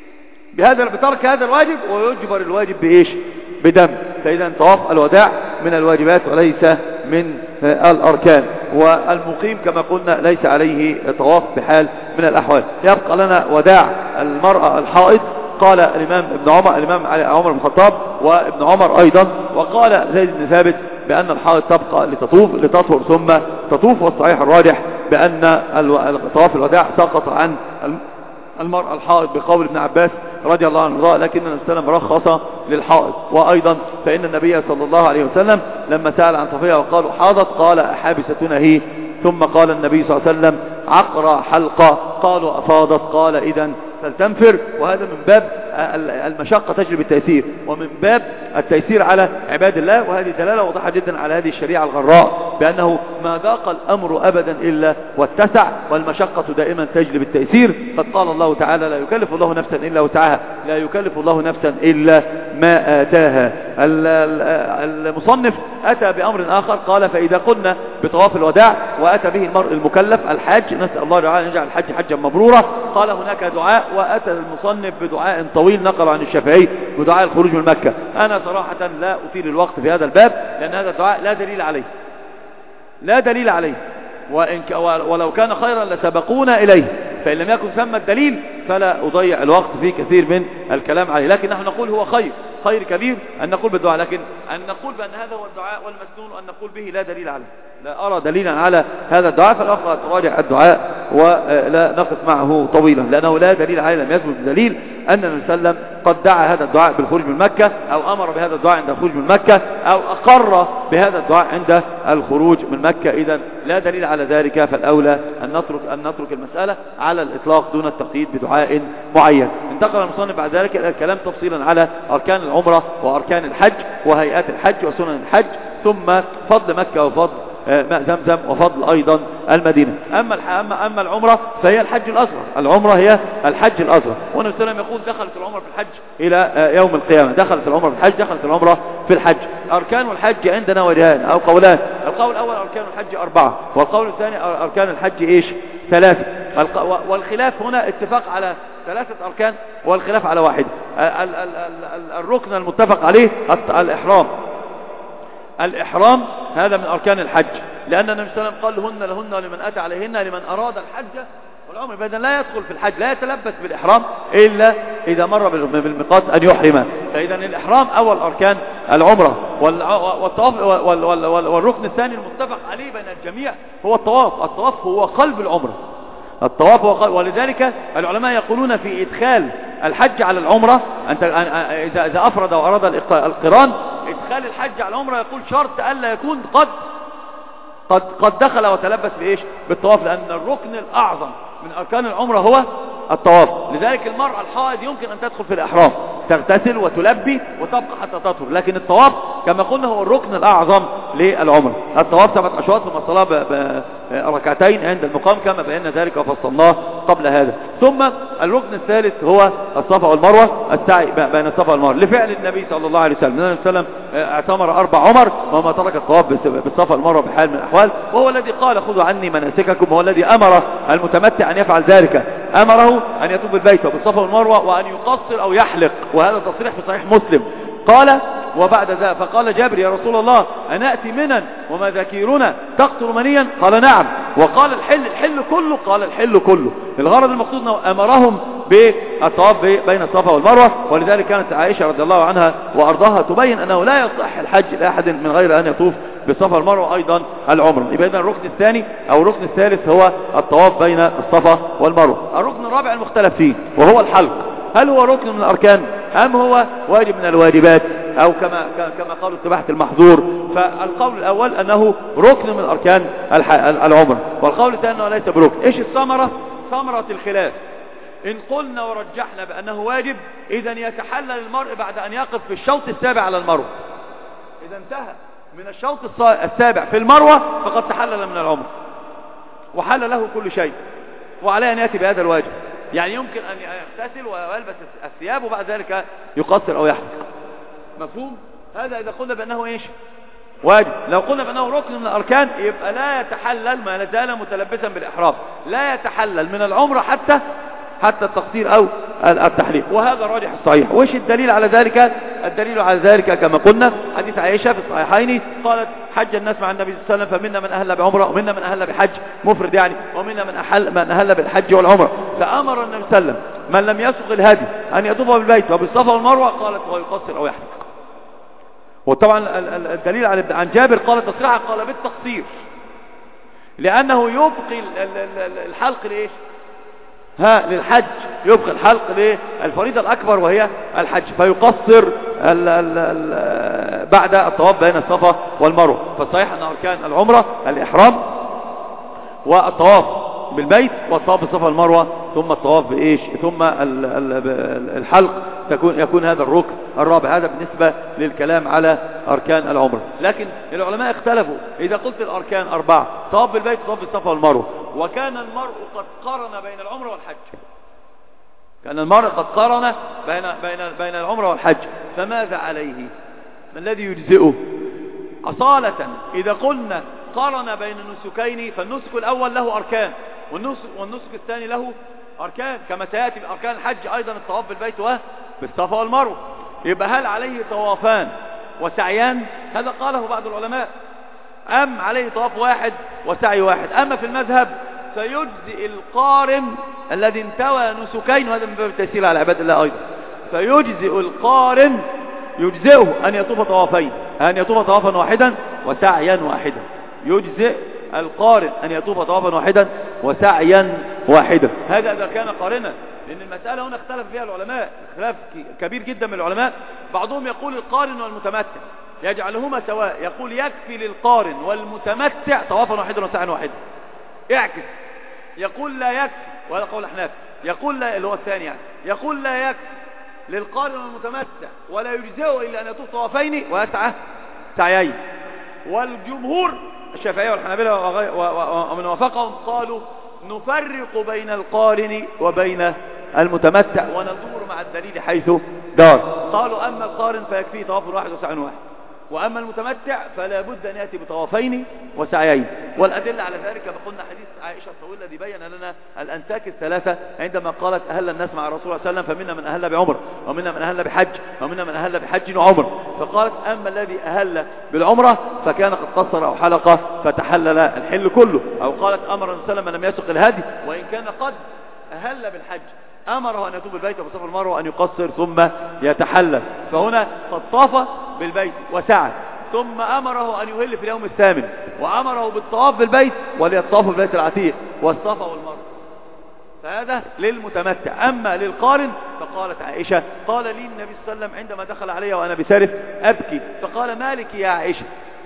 بترك هذا الواجب ويجبر الواجب بإيش؟ بدم. فإذا طواف الوداع من الواجبات وليس من الأركان، والمقيم كما قلنا ليس عليه طواف بحال من الأحوال. يبقى لنا وداع المرأة الحائض. قال الإمام عمر بن الخطاب وابن عمر أيضا، وقال زيد بن ثابت بأن الحائض تبقى لتطهر ثم تطوف، والصحيح الراجح بأن طواف الوداع سقط عن المرأة الحائض بقول ابن عباس رضي الله عنه، لكن النبي صلى الله عليه وسلم رخص للحائض. وأيضا فإن النبي صلى الله عليه وسلم لما سأل عن صفية وقالوا حاضت قال أحابستنا هي، ثم قال النبي صلى الله عليه وسلم عقرى حلقة، قالوا أفاضت قال إذن فلتنفر. وهذا من باب المشقة تجلب التيسير، ومن باب التيسير على عباد الله، وهذه دلالة واضحة جدا على هذه الشريعة الغراء بأنه ما ضاق الأمر أبدا إلا واتسع، والمشقة دائما تجلب التيسير. قد قال الله تعالى لا يكلف الله نفسا إلا وسعها، لا يكلف الله نفسا إلا ما آتاها. المصنف أتى بأمر آخر، قال فإذا قلنا بطواف الوداع وأتى به المرء المكلف الحج، نسأل الله تعالى أن يجعل الحج حجا مبرورا، قال هناك دعاء، وأتى المصنف بدعاء طويل نقل عن الشافعي بدعاء الخروج من مكة. أنا صراحة لا أطيل الوقت في هذا الباب، لأن هذا الدعاء لا دليل عليه، ولو كان خيرا لسبقونا إليه، فإن لم يكن ثم الدليل فلا أضيع الوقت في كثير من الكلام عليه. لكن نحن نقول هو خير كبير أن نقول بالدعاء، لكن أن نقول بأن هذا هو الدعاء والمسنون وأن نقول به لا دليل عليه، لا أرى دليلا على هذا الدعاء، فالأخرى تراجع الدعاء ولا نقف معه طويلا، لأنه لا دليل عليه، لم يثبت بدليل أن النبي صلى الله عليه وسلم قد دعا هذا الدعاء بالخروج من مكة، أو أمر بهذا الدعاء عند الخروج من مكة، أو أقر بهذا الدعاء عند الخروج من مكة. إذن لا دليل على ذلك، فالأولى أن نترك المسألة على الإطلاق دون التقييد بدعاء معين. انتقل المصنف بعد ذلك إلى الكلام تفصيلا على أركان العمرة وأركان الحج وهيئات الحج وسنن الحج، ثم فضل مكة وفضل ماء زمزم وفضل أيضا المدينة. أما العمرة فهي الحج الأصغر، العمرة هي الحج الأصغر، والنبي صلى الله عليه وسلم يقول دخلت العمرة في الحج إلى يوم القيامة، دخلت العمرة في الحج، دخلت العمرة في الحج. أركان الحج عندنا وجهان أو قولان، القول الأول أركان الحج 4، والقول الثاني أركان الحج 3. والخلاف هنا اتفاق على 3 أركان والخلاف على واحد. الركن المتفق عليه الإحرام هذا من أركان الحج، لأن النبي صلى الله عليه وسلم قال لهن ولمن أتى عليهن لمن أراد الحج والعمر، فإذا لا يدخل في الحج، لا يتلبس بالإحرام إلا إذا مر بالميقات أن يحرم. فإذا الإحرام أول أركان العمرة، والطواف والركن الثاني المتفق عليه بين الجميع هو الطواف. الطواف هو قلب العمرة، الطواف هو قلب، ولذلك العلماء يقولون في إدخال الحج على العمرة، إذا أفرد وأراد القران إدخال الحج على العمرة، يقول شرط ألا يكون قد دخل وتلبس بإيش؟ بالطواف، لأن الركن الأعظم من أركان العمرة هو الطواف. لذلك المرأة الحائض يمكن أن تدخل في الإحرام، تغتسل وتلبي وتبقى حتى تطهر، لكن الطواف كما قلنا هو الركن الأعظم للعمرة. الطواف 7 أشواط ثم الصلاة بركعتين عند المقام كما بينا ذلك وفصلناه قبل هذا. ثم الركن الثالث هو الصفا والمروة، السعي بين الصفا والمروة لفعل النبي صلى الله عليه وسلم. النبي صلى الله عليه وسلم اعتمر 4 عمر وما ترك الطواف بالصفا والمروة بحال من الأحوال، وهو الذي قال خذوا عني مناسككم، وهو الذي أمر المتمتع أن يفعل ذلك، أمره أن يطوف بالبيت وبالصفا والمروة وأن يقصر أو يحلق، وهذا تصريح في صحيح مسلم. قال وبعد ذلك فقال جابر يا رسول الله أنأتي منا وما ذاكيرنا تقطر منيا؟ قال نعم. وقال الحل كله؟ قال الحل كله. الغرض المقصود أنه أمرهم بالطواف بين الصفا والمروة، ولذلك كانت عائشة رضي الله عنها وأرضاها تبين أنه لا يصح الحج لأحد من غير أن يطوف بالصفا والمروة أيضا العمرة. يبقى إذن الركن الثاني أو الركن الثالث هو الطواف بين الصفا والمروة. الركن الرابع المختلف فيه وهو الحلق، هل هو ركن من الأركان أم هو واجب من الواجبات أو كما قالوا اتباعة المحظور؟ فالقول الأول أنه ركن من أركان العمرة، والقول الثاني أنه ليس بركن. إيش الثمرة؟ ثمرة الخلاف. إن قلنا ورجحنا بأنه واجب إذن يتحلل المرء بعد أن يقف في الشوط السابع على المروة. إذا انتهى من الشوط السابع في المروة فقد تحلل من العمرة وحل له كل شيء، وعليه أن يأتي بهذا الواجب. يعني يمكن أن يغتسل ويلبس الثياب وبعد ذلك يقصر أو يحلق. مفهوم؟ هذا إذا قلنا بأنه إيش؟ واجب. لو قلنا بأنه ركن من الأركان يبقى لا يتحلل، ما زال متلبسا بالإحرام، لا يتحلل من العمرة حتى التقصير أو التحليق، وهذا الراجح الصحيح. وإيش الدليل على ذلك؟ الدليل على ذلك كما قلنا حديث عائشة في الصحيحين قالت حج الناس مع النبي صلى الله عليه وسلم فمنا من أهل بعمرة ومنا من أهل بحج مفرد يعني، ومنا من أهل بالحج والعمرة، فأمر النبي صلى الله عليه وسلم من لم يسق الهدي أن يطوف بالبيت وبالصفا والمروة قالت ويقصر أو يحلق. وطبعا الدليل عن جابر قال تصريحا قال بالتقصير، لأنه يبقي الحلق لإيش؟ للحج، يبقى الحلق للفريضة الأكبر وهي الحج، فيقصر بعد الطواف بين الصفا والمروة. فالصحيح أن أركان العمرة الإحرام والطواف بالبيت والطواف بالصفا والمروة ثم الطواف بإيش؟ ثم الحلق يكون هذا الركن الرابع. هذا بالنسبة للكلام على أركان العمرة. لكن العلماء اختلفوا إذا قلت الأركان 4 طواف بالبيت وطواف بالصفا والمروة، وكان المرء قد قارن بين العمرة والحج، كان المرء قد قارن بين العمرة والحج، فماذا عليه؟ ما الذي يجزئه؟ أصالة إذا قلنا قارن بين النسكين فالنسك الأول له أركان والنسك الثاني له أركان، كما سيأتي بأركان الحج أيضا الطواف بالبيت وبالصفا والمروة. يبقى هل عليه طوافان وسعيان؟ هذا قاله بعض العلماء، أم عليه طواف واحد وسعي واحد؟ أما في المذهب فيجزئ القارن الذي انتوى نسكين، وهذا من باب التيسير على عباد الله أيضا، فيجزئ القارن يجزئه أن يطوف طوافين، أن يطوف طوافا واحدا وسعيا واحدا. يجزئ القارن أن يطوف طوافا واحدا وسعيا واحدا، هذا إذا كان قارنا. لأن المسألة هنا اختلف فيها العلماء اختلاف كبير جدا من العلماء. بعضهم يقول القارن والمتمتع يجعلهما سواء، يقول يكفي للقارن والمتمتع طوافا واحدا وسعيا واحدا. يعكس يقول لا يكفي، وهذا قول الأحناف، يقول لا، اللي هو الثاني يعني، يقول لا يكفي للقارن والمتمتع ولا يجزئه إلا أن يطوف طوافين ويسعى سعيين. والجمهور الشافعية والحنابلة ومن وافقهم قالوا نفرق بين القارن وبين المتمتع وندور مع الدليل حيث دار. قالوا أما القارن فيكفيه طواف واحد وسعي واحد، وأما المتمتع فلا بد أن يأتي بطوافين وسعيين. والأدلة على ذلك فقلنا حديث عائشة الطويل الذي بين لنا الأنساك الثلاثة عندما قالت أهل الناس مع رسول الله صلى الله عليه وسلم فمنا من أهل بعمر ومنا من أهل بحج ومنا من أهل بحج وعمر، فقالت أما الذي أهل بالعمرة فكان قد قصر أو حلق فتحلل الحل كله. أو قالت أمر النبي صلى الله عليه وسلم من لم يسق الهدي وإن كان قد أهل بالحج أمره أن يطوف البيت وبالصفا والمروة وأن يقصر ثم يتحلل. فهنا قد طاف بالبيت وسعى ثم أمره أن يهل في اليوم الثامن وأمره بالطواف بالبيت وليطاف بالبيت العتيق والصفا والمروة. فهذا للمتمتع. أما للقارن فقالت عائشة قال لي النبي صلى الله عليه وسلم عندما دخل علي وأنا بسارف أبكي فقال مالك يا عائشة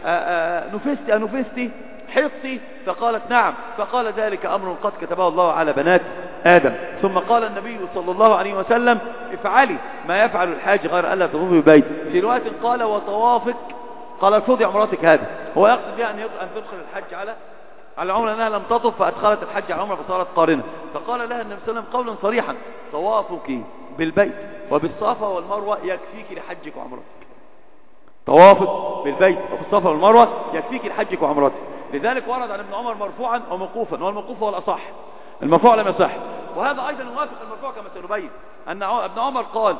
نفستي حطي؟ فقالت نعم. فقال ذلك أمر قد كتبه الله على بنات آدم. ثم قال النبي صلى الله عليه وسلم افعلي ما يفعل الحاج غير ألا تطوفي بالبيت. في رواية قال وطوافك قال ارفضي عمرتك هذه. هو يقصد بها أن تدخل الحج على العمرة، لأنها لم تطف فأدخلت الحج على العمرة فصارت قارنة. فقال لها النبي صلى الله عليه وسلم قولا صريحا: طوافك بالبيت وبالصفا والمروة يكفيك لحجك وعمرتك. طوافك بالبيت وبالصفا والمروة يكفيك لحجك وعمرتك. لذلك ورد عن ابن عمر مرفوعا وموقوفا، والموقوف هو الأصح، المرفوع لم يصح. وهذا أيضا يوافق المرفوع كما سنبين أن ابن عمر قال: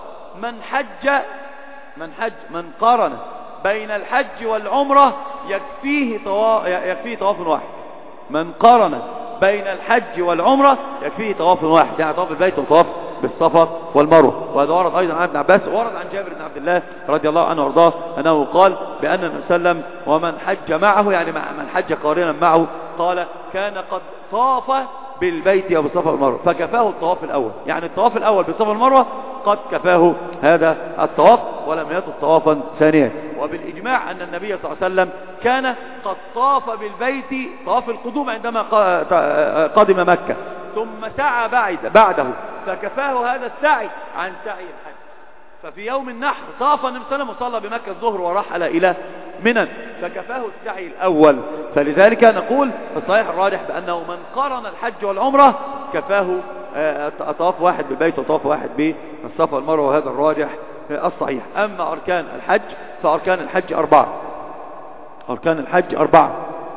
من قارن بين الحج والعمرة يكفيه طواف واحد. من قارن بين الحج والعمرة يكفيه طواف واحد، يعني طواف البيت وطواف بالصفا والمروة. وهذا ورد أيضا عن ابن عباس، وورد عن جابر بن عبد الله رضي الله عنه وارضاه أنه قال بأن النبي صلى الله عليه وسلم ومن حج معه، يعني من حج قارنا معه، قال كان قد طاف بالبيت وبالصفا والمروة فكفاه الطواف الأول، يعني الطواف الأول بالصفا والمروة قد كفاه هذا الطواف ولم يطف طوافا ثانيا. وبالإجماع أن النبي صلى الله عليه وسلم كان قد طاف بالبيت طواف القدوم عندما قدم مكة، ثم سعى بعده فكفاه هذا السعي عن سعي الحج. ففي يوم النحر طاف النبي صلى الله عليه وسلم وصلى بمكة الظهر ورحل إلى منى فكفاه السعي الأول. فلذلك نقول الصحيح الراجح بأنه من قارن الحج والعمرة كفاه طواف واحد بالبيت وطواف واحد بالصفا والمروة، وهذا الراجح الصحيح. أما أركان الحج فأركان الحج 4. أركان الحج 4: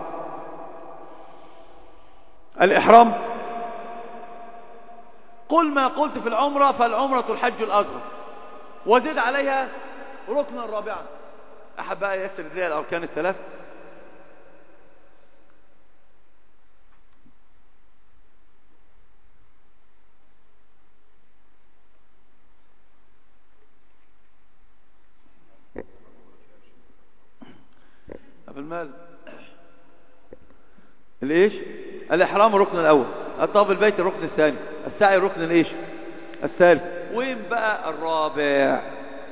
الإحرام، قل ما قلت في العمرة فالعمرة الحج الأصغر، وزد عليها ركنا رابعا. أحب يسر لي الأركان الثلاث. أبو المال الإيش؟ الإحرام الركن الأول، الطواف البيت الركن الثاني، السعي الركن الإيش؟ الثالث. وين بقى الرابع؟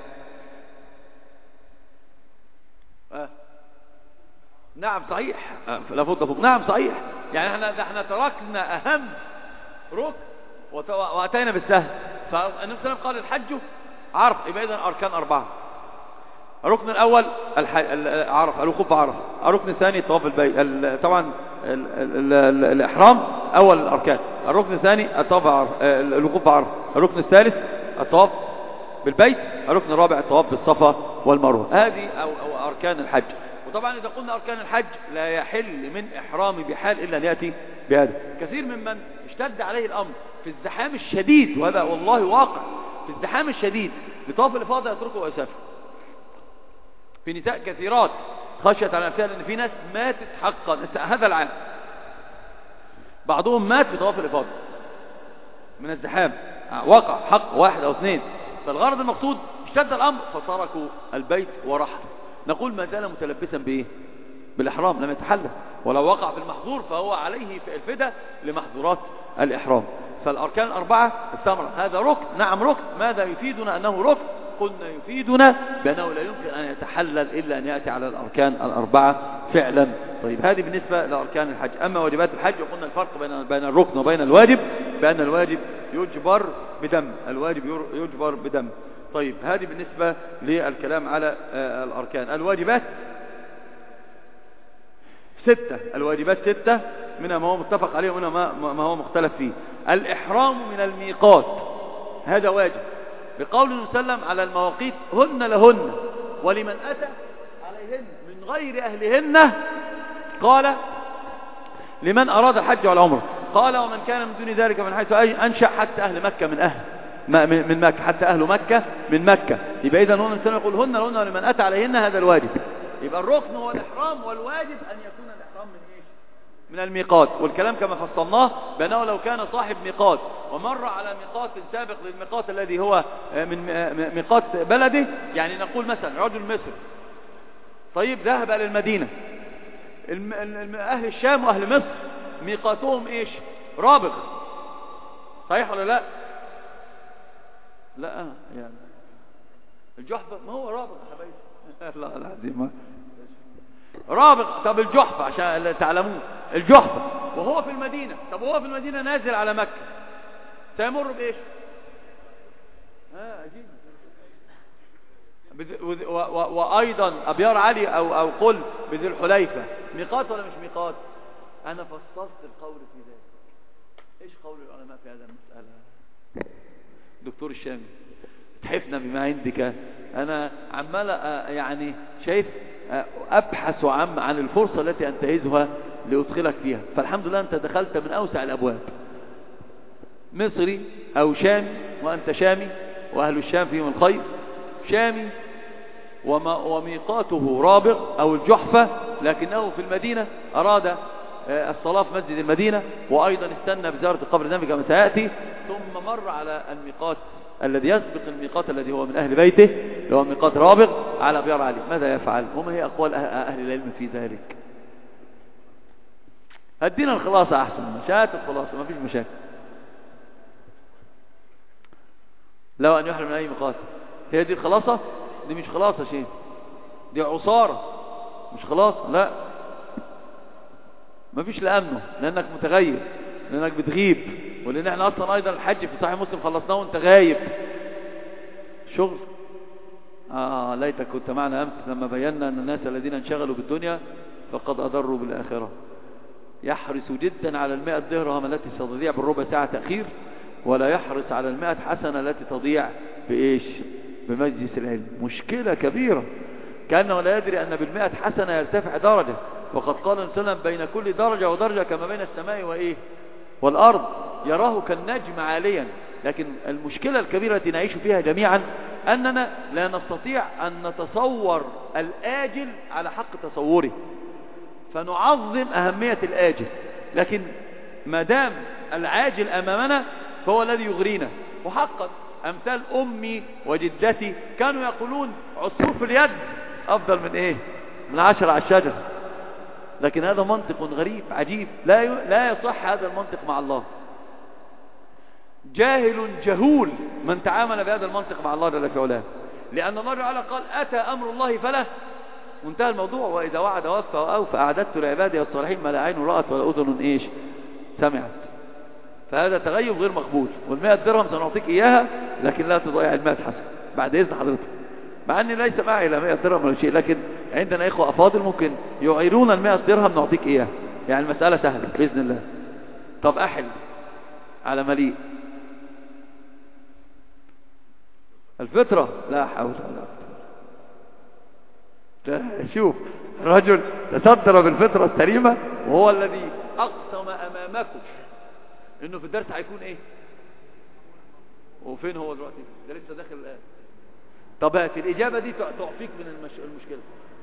نعم صحيح، لا فوق. نعم صحيح، يعني احنا تركنا أهم ركن وأتينا بالسهل. فالنبي صلى الله عليه وسلم قال الحج عرف، يبقى إذن أركان 4. الركن الأول عرف، الوقوف عرف. الركن الثاني طواف البيت، طبعا الإحرام أول الأركان. الركن الثاني الوقوف عرف. الركن الثالث الطواف بالبيت. الركن الرابع الطواف بالصفا والمروة. هذه أو أركان الحج. وطبعا إذا قلنا أركان الحج لا يحل من إحرامي بحال إلا أن يأتي بهذا. كثير ممن اشتد عليه الأمر في الزحام الشديد، وهذا والله واقع، في الزحام الشديد لطواف الإفاضة يتركه ويسافر. في نساء كثيرات خشيت على نفسها لأن في ناس ماتت حقا هذا العام، بعضهم مات في طواف الإفاضة من الزحام، وقع حق 1 أو 2. فالغرض المقصود اشتد الأمر فتركوا البيت ورحل. نقول ما زال متلبسا بإيه؟ بالإحرام، لم يتحلل. ولو وقع في المحظور فهو عليه الفداء لمحظورات الإحرام. فالأركان 4 استمر. هذا ركن، نعم ركن. ماذا يفيدنا أنه ركن؟ قلنا يفيدنا بأنه لا يمكن أن يتحلل إلا أن يأتي على الأركان 4 فعلا. طيب هذه بالنسبة لأركان الحج. أما واجبات الحج وقلنا الفرق بين الركن وبين الواجب بأن الواجب يجبر بدم، الواجب يجبر بدم. طيب هذه بالنسبة للكلام على الأركان. الواجبات 6. الواجبات 6، منها ما هو متفق عليه ومنها ما هو مختلف فيه. الإحرام من الميقات هذا واجب، بقول النبي صلى الله عليه وسلم على المواقيت هن لهن ولمن أتى عليهن من غير أهلهن قال لمن أراد الحج والعمرة. قال ومن كان من دون ذلك من حيث أنشأ حتى أهل مكة من مكة، حتى أهل مكة من مكة. يبقى إذا هو الإنسان يقول هن لهن ولمن أتى عليهن، هذا الواجب. يبقى الركن هو الإحرام، والواجب أن يكون الإحرام من إيش؟ من الميقات. والكلام كما فصلناه بأنه لو كان صاحب ميقات ومر على ميقات سابق للميقات الذي هو من ميقات بلده، يعني نقول مثلا رجل مصر طيب ذهب إلى المدينة، أهل الشام وأهل مصر ميقاتهم إيش؟ رابغ، صحيح ولا لا؟ لا يعني الجحفة ما هو رابغ يا حبايبي لا العظيم رابغ. طب الجحفة عشان تعلمون الجحفة وهو في المدينة، طب وهو في المدينة نازل على مكة سيمر بإيش؟ عجيب وأيضا أبيار علي أو قل بذي الحليفة ميقات ولا مش ميقات؟ أنا فصلت القول في ذلك. إيش قول العلماء في هذا المسألة؟ دكتور الشامي تحفنا بما عندك. أنا عمال يعني شايف أبحث عن الفرصة التي أنتهزها لأدخلك فيها، فالحمد لله أنت دخلت من أوسع الأبواب. مصري أو شامي، وأنت شامي وأهل الشام فيهم الخير، شامي وميقاته رابغ أو الجحفة، لكنه في المدينة أراد الصلاة في مسجد المدينة، وأيضا استنى بزيارة قبر النبي كما سيأتي، ثم مر على الميقات الذي يسبق الميقات الذي هو من أهل بيته اللي هو ميقات رابغ على أبيار علي. ماذا يفعل؟ وما هي أقوال أهل العلم في ذلك؟ هدينا الخلاصة أحسن، مشاهد الخلاصة ما فيش مشاكل. لو أن يحرم من أي ميقات، هي دي الخلاصة؟ دي مش خلاصة شيء، دي عصارة مش خلاصة. لا، ما فيش لأمنه، لأنك متغيب، لأنك بتغيب، ولأن احنا أصلا أيضا الحج في صحيح مسلم خلصناه وانت غايب شغل. ليتك كنت معنا أمس لما بينا أن الناس الذين انشغلوا بالدنيا فقد أضروا بالآخرة. يحرص جدا على 100 درهم التي ستضيع بالربع ساعة تأخير، ولا يحرص على 100 حسنة التي تضيع بإيش؟ بمجلس العلم. مشكلة كبيرة، كأنه لا يدري أن بال100 حسنة يرتفع درجة، وقد قال النبي بين كل درجة ودرجة كما بين السماء وإيه؟ والأرض، يراه كالنجم عاليا. لكن المشكلة الكبيرة التي نعيش فيها جميعا أننا لا نستطيع أن نتصور الآجل على حق تصوره، فنعظم أهمية الآجل، لكن ما دام العاجل أمامنا فهو الذي يغرينا. وحقا أمثال أمي وجدتي كانوا يقولون عصفور في اليد أفضل من إيه؟ من 10 على الشجر. لكن هذا منطق غريب عجيب، لا يصح هذا المنطق مع الله. جاهل جهول من تعامل بهذا المنطق مع الله جل في علاه، لأن الله تعالى قال أتى أمر الله فلا، وانتهى الموضوع. وإذا وعد وفى وأوفى أعددت لعبادي الصالحين ما لا عين رأت ولا أذن إيش سمعت. فهذا تغيب غير مقبول. وال100 درهم سنعطيك إياها، لكن لا تضيع ال100 حسن بعد إذن حضرتك، مع أني ليس معي إلا 100 درهم ولا شيء، لكن عندنا إخوة أفاضل ممكن يعيرون ال100 درهم نعطيك إياها، يعني المسألة سهلة بإذن الله. طب أحل على مليء الفطرة، لا حول ولا قوة. شوف رجل تصدر بالفطرة السليمة، وهو الذي أقسم أمامكم إنه في الدرس هيكون إيه، وفين هو دلوقتي؟ ده لسه داخل الآن. طب في الإجابة دي تعفيك من المشكلة.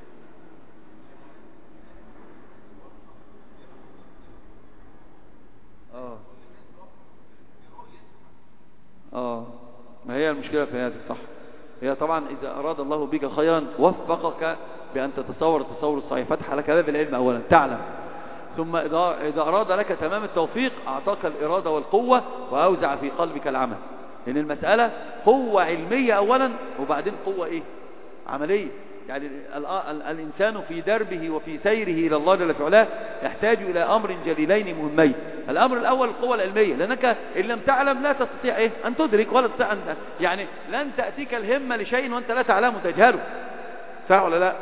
ما هي المشكلة في هذا؟ صح، هي طبعا إذا أراد الله بك خيرا وفقك بأن تتصور التصور الصحيح، فتح لك باب العلم أولا تعلم، ثم إذا أراد لك تمام التوفيق أعطاك الإرادة والقوة وأوزع في قلبك العمل. لأن المسألة قوة علمية أولا، وبعدين قوة إيه؟ عملية. يعني الإنسان في دربه وفي سيره إلى الله جل في علاه يحتاج إلى أمر جليلين مهمين. الأمر الأول القوة العلمية، لأنك إن لم تعلم لا تستطيع إيه؟ أن تدرك، ولا تستطيع يعني لن تأتيك الهمة لشيء وأنت لا تعلم تجهله، صح ولا لا؟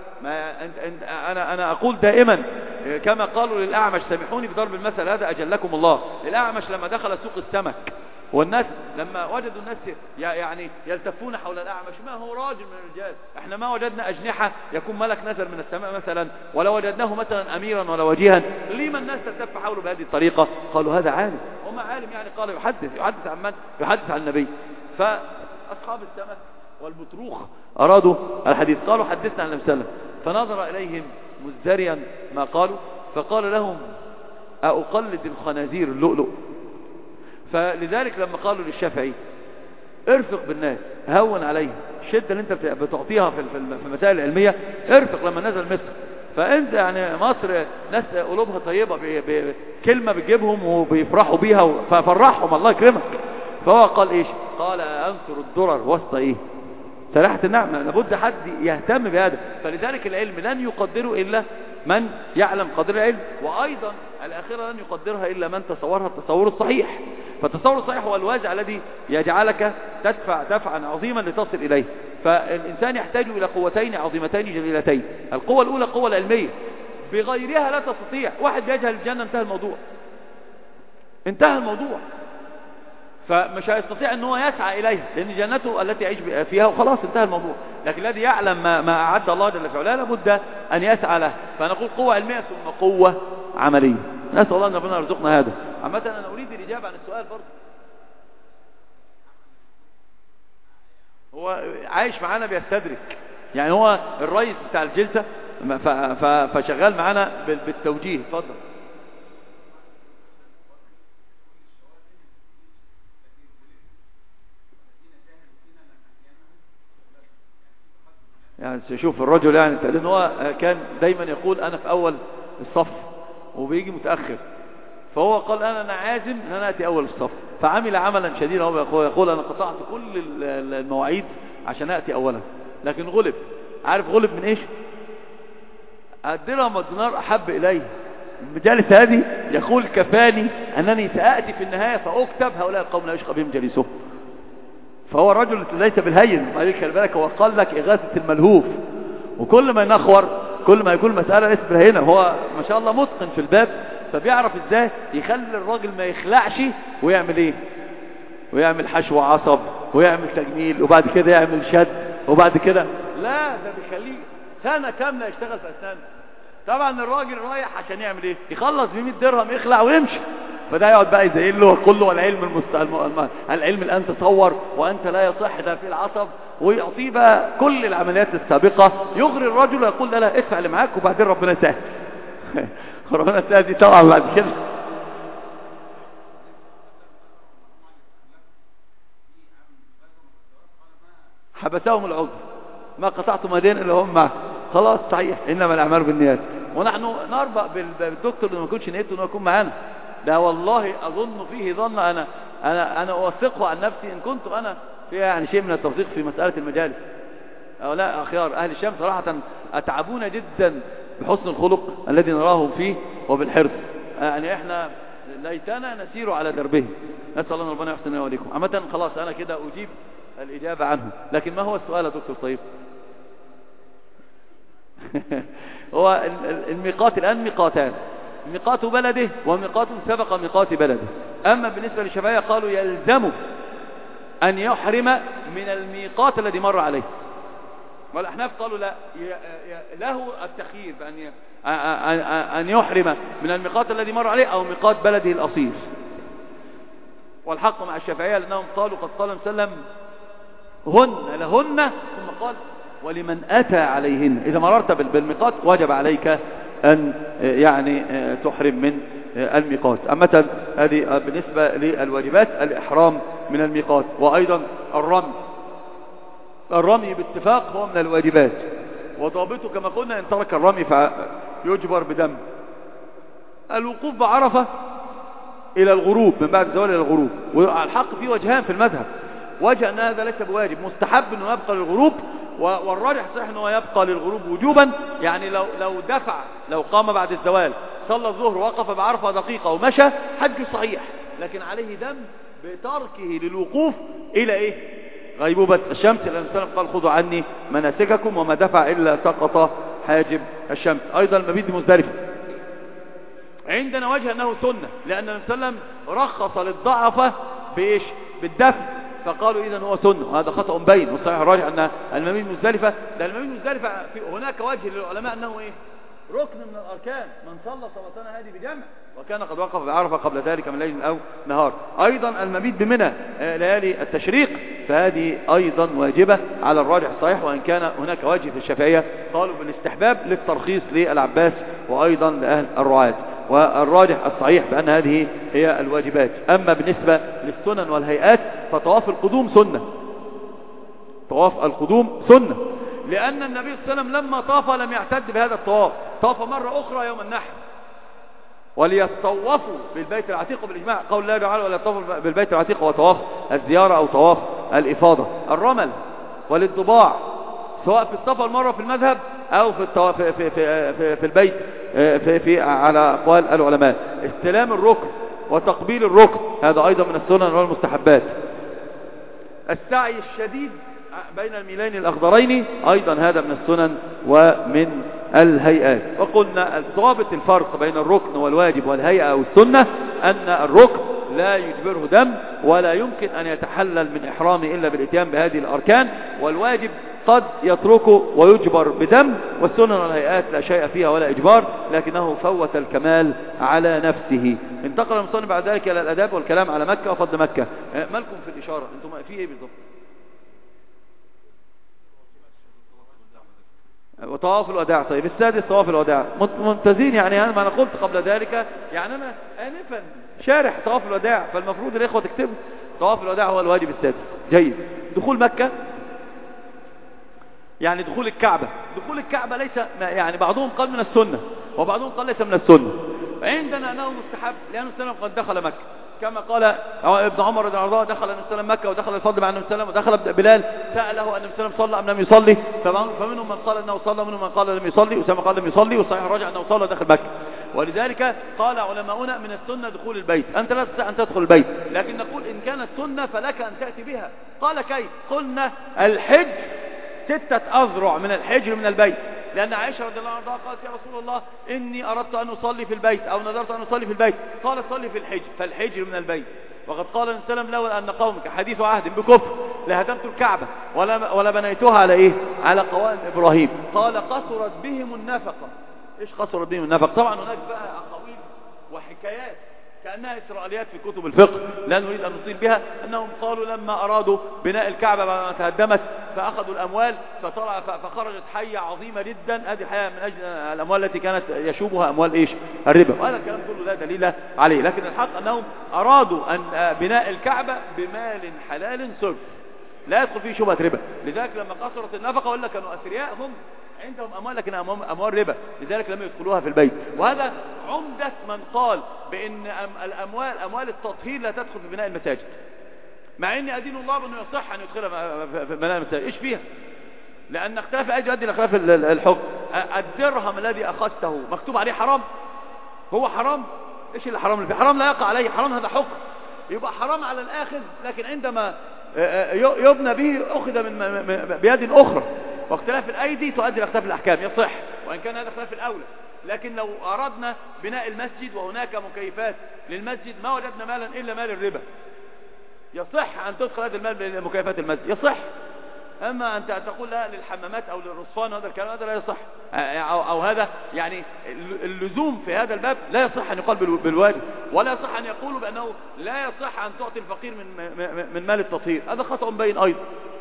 أنا أقول دائما كما قالوا للأعمش، سامحوني بضرب المثل هذا أجلكم الله. الأعمش لما دخل سوق السمك، والناس لما وجدوا الناس يعني يلتفون حول الأعمش، ما هو راجل من الرجال، احنا ما وجدنا أجنحة يكون ملك نزل من السماء مثلا، ولا وجدناه مثلا أميرا ولا وجيها، لما الناس تلتف حوله بهذه الطريقة؟ قالوا هذا عالم. وما عالم يعني؟ قال يحدث عن من؟ يحدث عن النبي. فأصحاب السمك والبطروخ أرادوا الحديث، قالوا حدثنا عن النبي صلى الله عليه وسلم، فنظر إليهم مزدريا ما قالوا، فقال لهم أقلد الخنازير اللؤلؤ؟ فلذلك لما قالوا للشافعي ارفق بالناس، هون عليهم الشدة اللي انت بتعطيها في المسائل العلمية، ارفق لما نزل مصر. فانت يعني مصر ناس قلوبها طيبة، بكلمة بتجيبهم وبيفرحوا بيها، ففرحهم الله يكرمك. فهو قال ايش؟ قال انصر الدرر وسط ايه؟ سلاحة النعمة. لابد حد يهتم بهذا. فلذلك العلم لن يقدره إلا من يعلم قدر العلم، وأيضا الآخرة لن يقدرها إلا من تصورها التصور الصحيح. فالتصور الصحيح هو الوازع الذي يجعلك تدفع دفعا عظيما لتصل إليه. فالإنسان يحتاج إلى قوتين عظيمتين جليلتين. القوة الأولى القوة العلمية، بغيرها لا تستطيع. واحد بيجهل الجنة انتهى الموضوع، انتهى الموضوع، فمش هيستطيع ان هو يسعى اليها، لان جنته التي يعيش فيها وخلاص انتهى الموضوع. لكن الذي يعلم ما اعد الله جل في علاه لابد ان يسعى له. فنقول قوة علمية ثم قوة عملية. نسأل الله ان ربنا يرزقنا هذا. عامة انا اريد الاجابة عن السؤال برضه. هو عايش معانا بيستدرك، يعني هو الرئيس بتاع الجلسة فشغال معانا بالتوجيه. اتفضل. يعني شوف الرجل، يعني لأن هو كان دايما يقول أنا في أول الصف وبيجي متأخر، فهو قال أنا عازم أن أنا أتي أول الصف، فعمل عملا شديدا. هو يقول أنا قطعت كل المواعيد عشان أتي أولا، لكن غلب. عارف غلب من إيش؟ الدرهم والدينار أحب إليه. المجالس هذه يقول كفاني أنني سأأتي في النهاية فأكتب هؤلاء القوم لا يشقى بهم جليسهم. فهو الرجل ليس بالهين. خلي بالك، هو قال لك إغاثة الملهوف، وكل ما ينخور كل ما يكون مسألة ليس بالهين. هو ما شاء الله متقن في الباب، فبيعرف ازاي يخلي الراجل ما يخلعش ويعمل ايه، ويعمل حشو عصب ويعمل تجميل وبعد كده يعمل شد وبعد كده لا، ده بيخليه سنة كاملة يشتغل في أسنانه. طبعا الراجل رايح عشان يعمل ايه، يخلص ب100 درهم يخلع ويمشي. فده يقعد بقى يزين له ويقول له العلم الآن تطور وأنت لا يصح ده في العصب، ويعطيه بقى كل العمليات السابقة، يغري الرجل ويقول لا ادفع اللي معاك وبعدين ربنا يسهل. ربنا يسهل دي طبعا بعد كده. حبسهم العذر، ما قطعتم يدين الا هم معه. خلاص صحيح، انما الاعمال بالنيات. ونحن نربأ بالدكتور اللي ما يكونش نيته انه يكون معانا. ده والله اظن فيه ظن، انا اوثقه عن نفسي ان كنت انا فيها يعني شيء من التوثيق في مسألة المجالس. هؤلاء اخيار اهل الشام صراحة اتعبون جدا بحسن الخلق الذي نراه فيه وبالحرص. يعني احنا ليتنا نسير على دربه. نسأل الله ربنا يحسن لنا وليكم. عامة خلاص انا كده اجيب الإجابة عنه. لكن ما هو السؤال يا دكتور طيب؟ هو الميقات الآن ميقاتان، ميقات بلده وميقات سبق ميقات بلده. أما بالنسبة للشافعية قالوا يلزم أن يحرم من الميقات الذي مر عليه، والأحناف قالوا لا، له التخيير بأن أن يحرم من الميقات الذي مر عليه أو ميقات بلده الأصيل. والحق مع الشافعية لأنهم قالوا قد قال وسلم هن لهن، ثم قال ولمن أتى عليهن. إذا مررت بالميقات وجب عليك أن يعني تحرم من الميقات. أمة هذه بالنسبة للواجبات الإحرام من الميقات. وأيضا الرمي باتفاق هو من الواجبات، وضابطه كما قلنا إن ترك الرمي فيجبر بدم. الوقوف بعرفة إلى الغروب، من بعد الزوال إلى الغروب، والحق فيه وجهان في المذهب. وجه أن هذا ليس بواجب، مستحب أنه يبقى للغروب، والراجح صحيح أنه يبقى للغروب وجوبا. يعني لو قام بعد الزوال صلى الظهر وقف بعرفة دقيقة ومشى حج صحيح، لكن عليه دم بتركه للوقوف إلى إيه؟ غيبوبة الشمس. لأن السلام قال خذوا عني مناسككم، وما دفع إلا سقط حاجب الشمس. أيضا المبيت بمزدلفة عندنا وجه أنه سنة، لأن السلام رخص للضعفة بإيش؟ بالدفع، فقالوا إذن هو سنة، وهذا خطأ بين. والصحيح الراجح أن المبيت مزدلفة، ده المبيت مزدلفة هناك وجه للعلماء أنه إيه؟ ركن من الأركان، من صلى صلاتنا هذه بجمع وكان قد وقف بعرفة قبل ذلك من ليل أو نهار. أيضا المبيت بمنى ليالي التشريق، فهذه أيضا واجبة على الراجح الصحيح، وإن كان هناك وجه في الشافعية قالوا بالاستحباب للترخيص للعباس وأيضا لأهل الرعاة. والراجح الصحيح بأن هذه هي الواجبات. أما بالنسبة للسنن والهيئات فطواف القدوم سنة، طواف القدوم سنة، لأن النبي صلى الله عليه وسلم لما طاف لم يعتد بهذا الطواف، طاف مرة أخرى يوم النحر. وليطوفوا بالبيت العتيق بالإجماع، قول الله تعالى ولا يطوفوا بالبيت العتيق، وطواف الزيارة أو طواف الإفاضة. الرمل والانطباع سواء في الصفا المرة في المذهب أو في الطواف في البيت في على أقوال العلماء. استلام الركن وتقبيل الركن هذا أيضا من السنن والمستحبات. السعي الشديد بين الميلين الأخضرين أيضا هذا من السنن ومن الهيئات. وقلنا ضابط الفرق بين الركن والواجب والهيئة أو السنة أن الركن لا يجبره دم ولا يمكن أن يتحلل من إحرامه إلا بالإتيان بهذه الأركان، والواجب قد يتركه ويجبر بدم، والسنن والهيئات لا شيء فيها ولا إجبار لكنه فوت الكمال على نفسه. انتقل المصنف بعد ذلك إلى الأداب والكلام على مكة وفضل مكة. مالكم في الإشارة أنتم في إيه بالضبط؟ وطواف الوداع. طيب السادس طواف الوداع ممتازين. يعني أنا ما أنا قلت قبل ذلك، يعني أنا آنفا شارح طواف الوداع، فالمفروض الإخوة تكتبوا طواف الوداع هو الواجب السادس. جيد. دخول مكة يعني دخول الكعبة. دخول الكعبة ليس يعني بعضهم قال من السنة وبعضهم قال ليس من السنة. عندنا أنه مستحب لأنه السلام قد دخل مكة كما قال ابن عمر رضي الله عنه دخل النبي صلى الله عليه وسلم مكة ودخل الفضل مع النبي صلى الله عليه وسلم، ودخل بلال سأله أن النبي صلى الله عليه وسلم صلى أم لم يصلي، فمنهم من قال أنه صلى ومنهم من قال لم يصلي، وسمع قال لم يصلي، والصحيح الراجع أنه صلى ودخل مكة. ولذلك قال علماؤنا من السنة دخول البيت. أنت لا تستطيع أن تدخل البيت، لكن نقول إن كانت سنة فلك أن تأتي بها. قال كيف؟ قلنا الحج 6 أذرع من الحجر من البيت، لأن عائشة رضي الله عنها قالت يا رسول الله إني أردت أن أصلي في البيت أو نذرت أن أصلي في البيت، قال صلي في الحجر، فالحجر من البيت. وقد قال النبي صلى الله عليه وسلم لولا أن قومك حديث عهد بكفر لهدمت الكعبة ولا بنيتها على إيه؟ على قوائم إبراهيم. قال قصرت بهم النفقة. إيش قصرت بهم النفقة؟ طبعا هناك بقى أقاويل وحكايات كأنها إسرائيليات في كتب الفقه لا نريد أن نطيل بها، أنهم قالوا لما أرادوا بناء الكعبة بعد ما تهدمت فأخذوا الأموال فخرجت حية عظيمة جدا، هذه حية من أجل الأموال التي كانت يشوبها أموال إيش؟ الربا. وهذا الكلام كله لا دليل عليه، لكن الحق أنهم أرادوا أن بناء الكعبة بمال حلال صرف لا يدخل فيه شبهة ربا. لذلك لما قصرت النفقة ولا كانوا أثرياء هم عندهم أموال لكن أموال ربا، لذلك لم يدخلوها في البيت. وهذا عمدة من قال بأن أموال التطهير لا تدخل في بناء المساجد، مع أن أدين الله بأنه يصح أن يدخلها في بناء المساجد. إيش فيها؟ لأن اختلاف أجل يؤدي لخلاف الحكم. الدرهم الذي أخذته مكتوب عليه حرام، هو حرام. إيش اللي حرام؟ حرام لا يقع عليه حرام، هذا حكم يبقى حرام على الآخذ، لكن عندما يبنى به أخذ بيد أخرى، واختلاف الأيدي تؤدي لاختلاف الأحكام. يصح وإن كان هذا خلاف الأولى، لكن لو أردنا بناء المسجد وهناك مكيفات للمسجد ما وجدنا مالا إلا مال الربا، يصح أن تدخل هذا المال بمكيفات المسجد، يصح. أما أنت تقول لا للحمامات أو للرصفان هذا الكلام هذا لا يصح، أو هذا يعني اللزوم في هذا الباب لا يصح أن يقال بالواجب، ولا يصح أن يقولوا بأنه لا يصح أن تعطي الفقير من مال التطهير، هذا خطأ بين أيضا.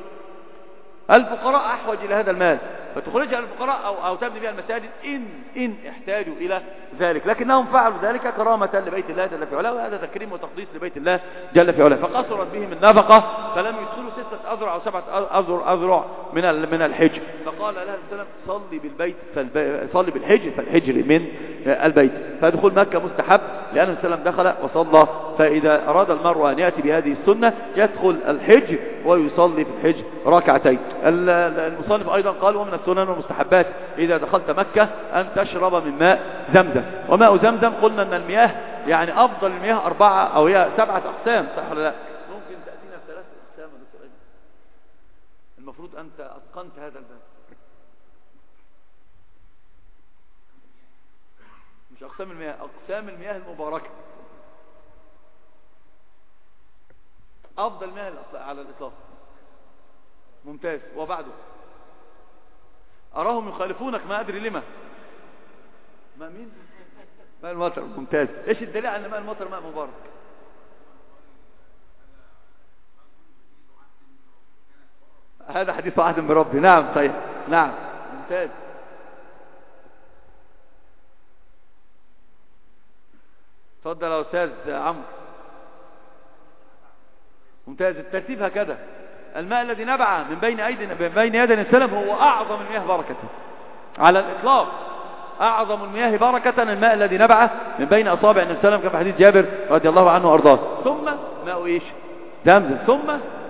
الفقراء أحوج إلى هذا المال، فتخرجها للفقراء أو تبني بها المساجد إن احتاجوا إلى ذلك، لكنهم فعلوا ذلك كرامة لبيت الله جل في علاه، وهذا تكريم وتقديس لبيت الله جل في علاه. فقصرت بهم النفقة فلم يدخلوا 6 أذرع أو 7 أذرع من الحجر. فقال لها السلام صلي بالبيت صلي بالحجر، فالحجر من البيت. فدخول مكة مستحب لأن السلام دخل وصلى. فإذا أراد المرء أن يأتي بهذه السنة يدخل الحجر ويصلي في الحجر ركعتين. المصنف أيضا قال ومن السنن والمستحبات إذا دخلت مكة أن تشرب من ماء زمزم. وماء زمزم قلنا أن المياه يعني أفضل المياه 4 أو 7 أقسام، صح ولا لا؟ ممكن تأتينا ب3 أقسام ولا سؤال؟ المفروض أنت أتقنت هذا الباب. مش أقسام المياه، أقسام المياه المباركة. أفضل مياه على الإطلاق. ممتاز. وبعده أراهم يخالفونك ما أدري لما. ما مين؟ ماء المطر. ممتاز. إيش الدليل على أن ماء المطر ماء مبارك؟ هذا حديث عهد بربي. نعم صحيح. نعم ممتاز. تفضل يا أستاذ عمرو. ممتاز. الترتيب هكذا. الماء الذي نبع من بين يدي السلف هو أعظم المياه بركة على الإطلاق. أعظم المياه بركة الماء الذي نبع من بين أصابع النبي صلى الله عليه وسلم كما في حديث جابر رضي الله عنه وأرضاه. ثم ماء إيش؟ زمزم. ثم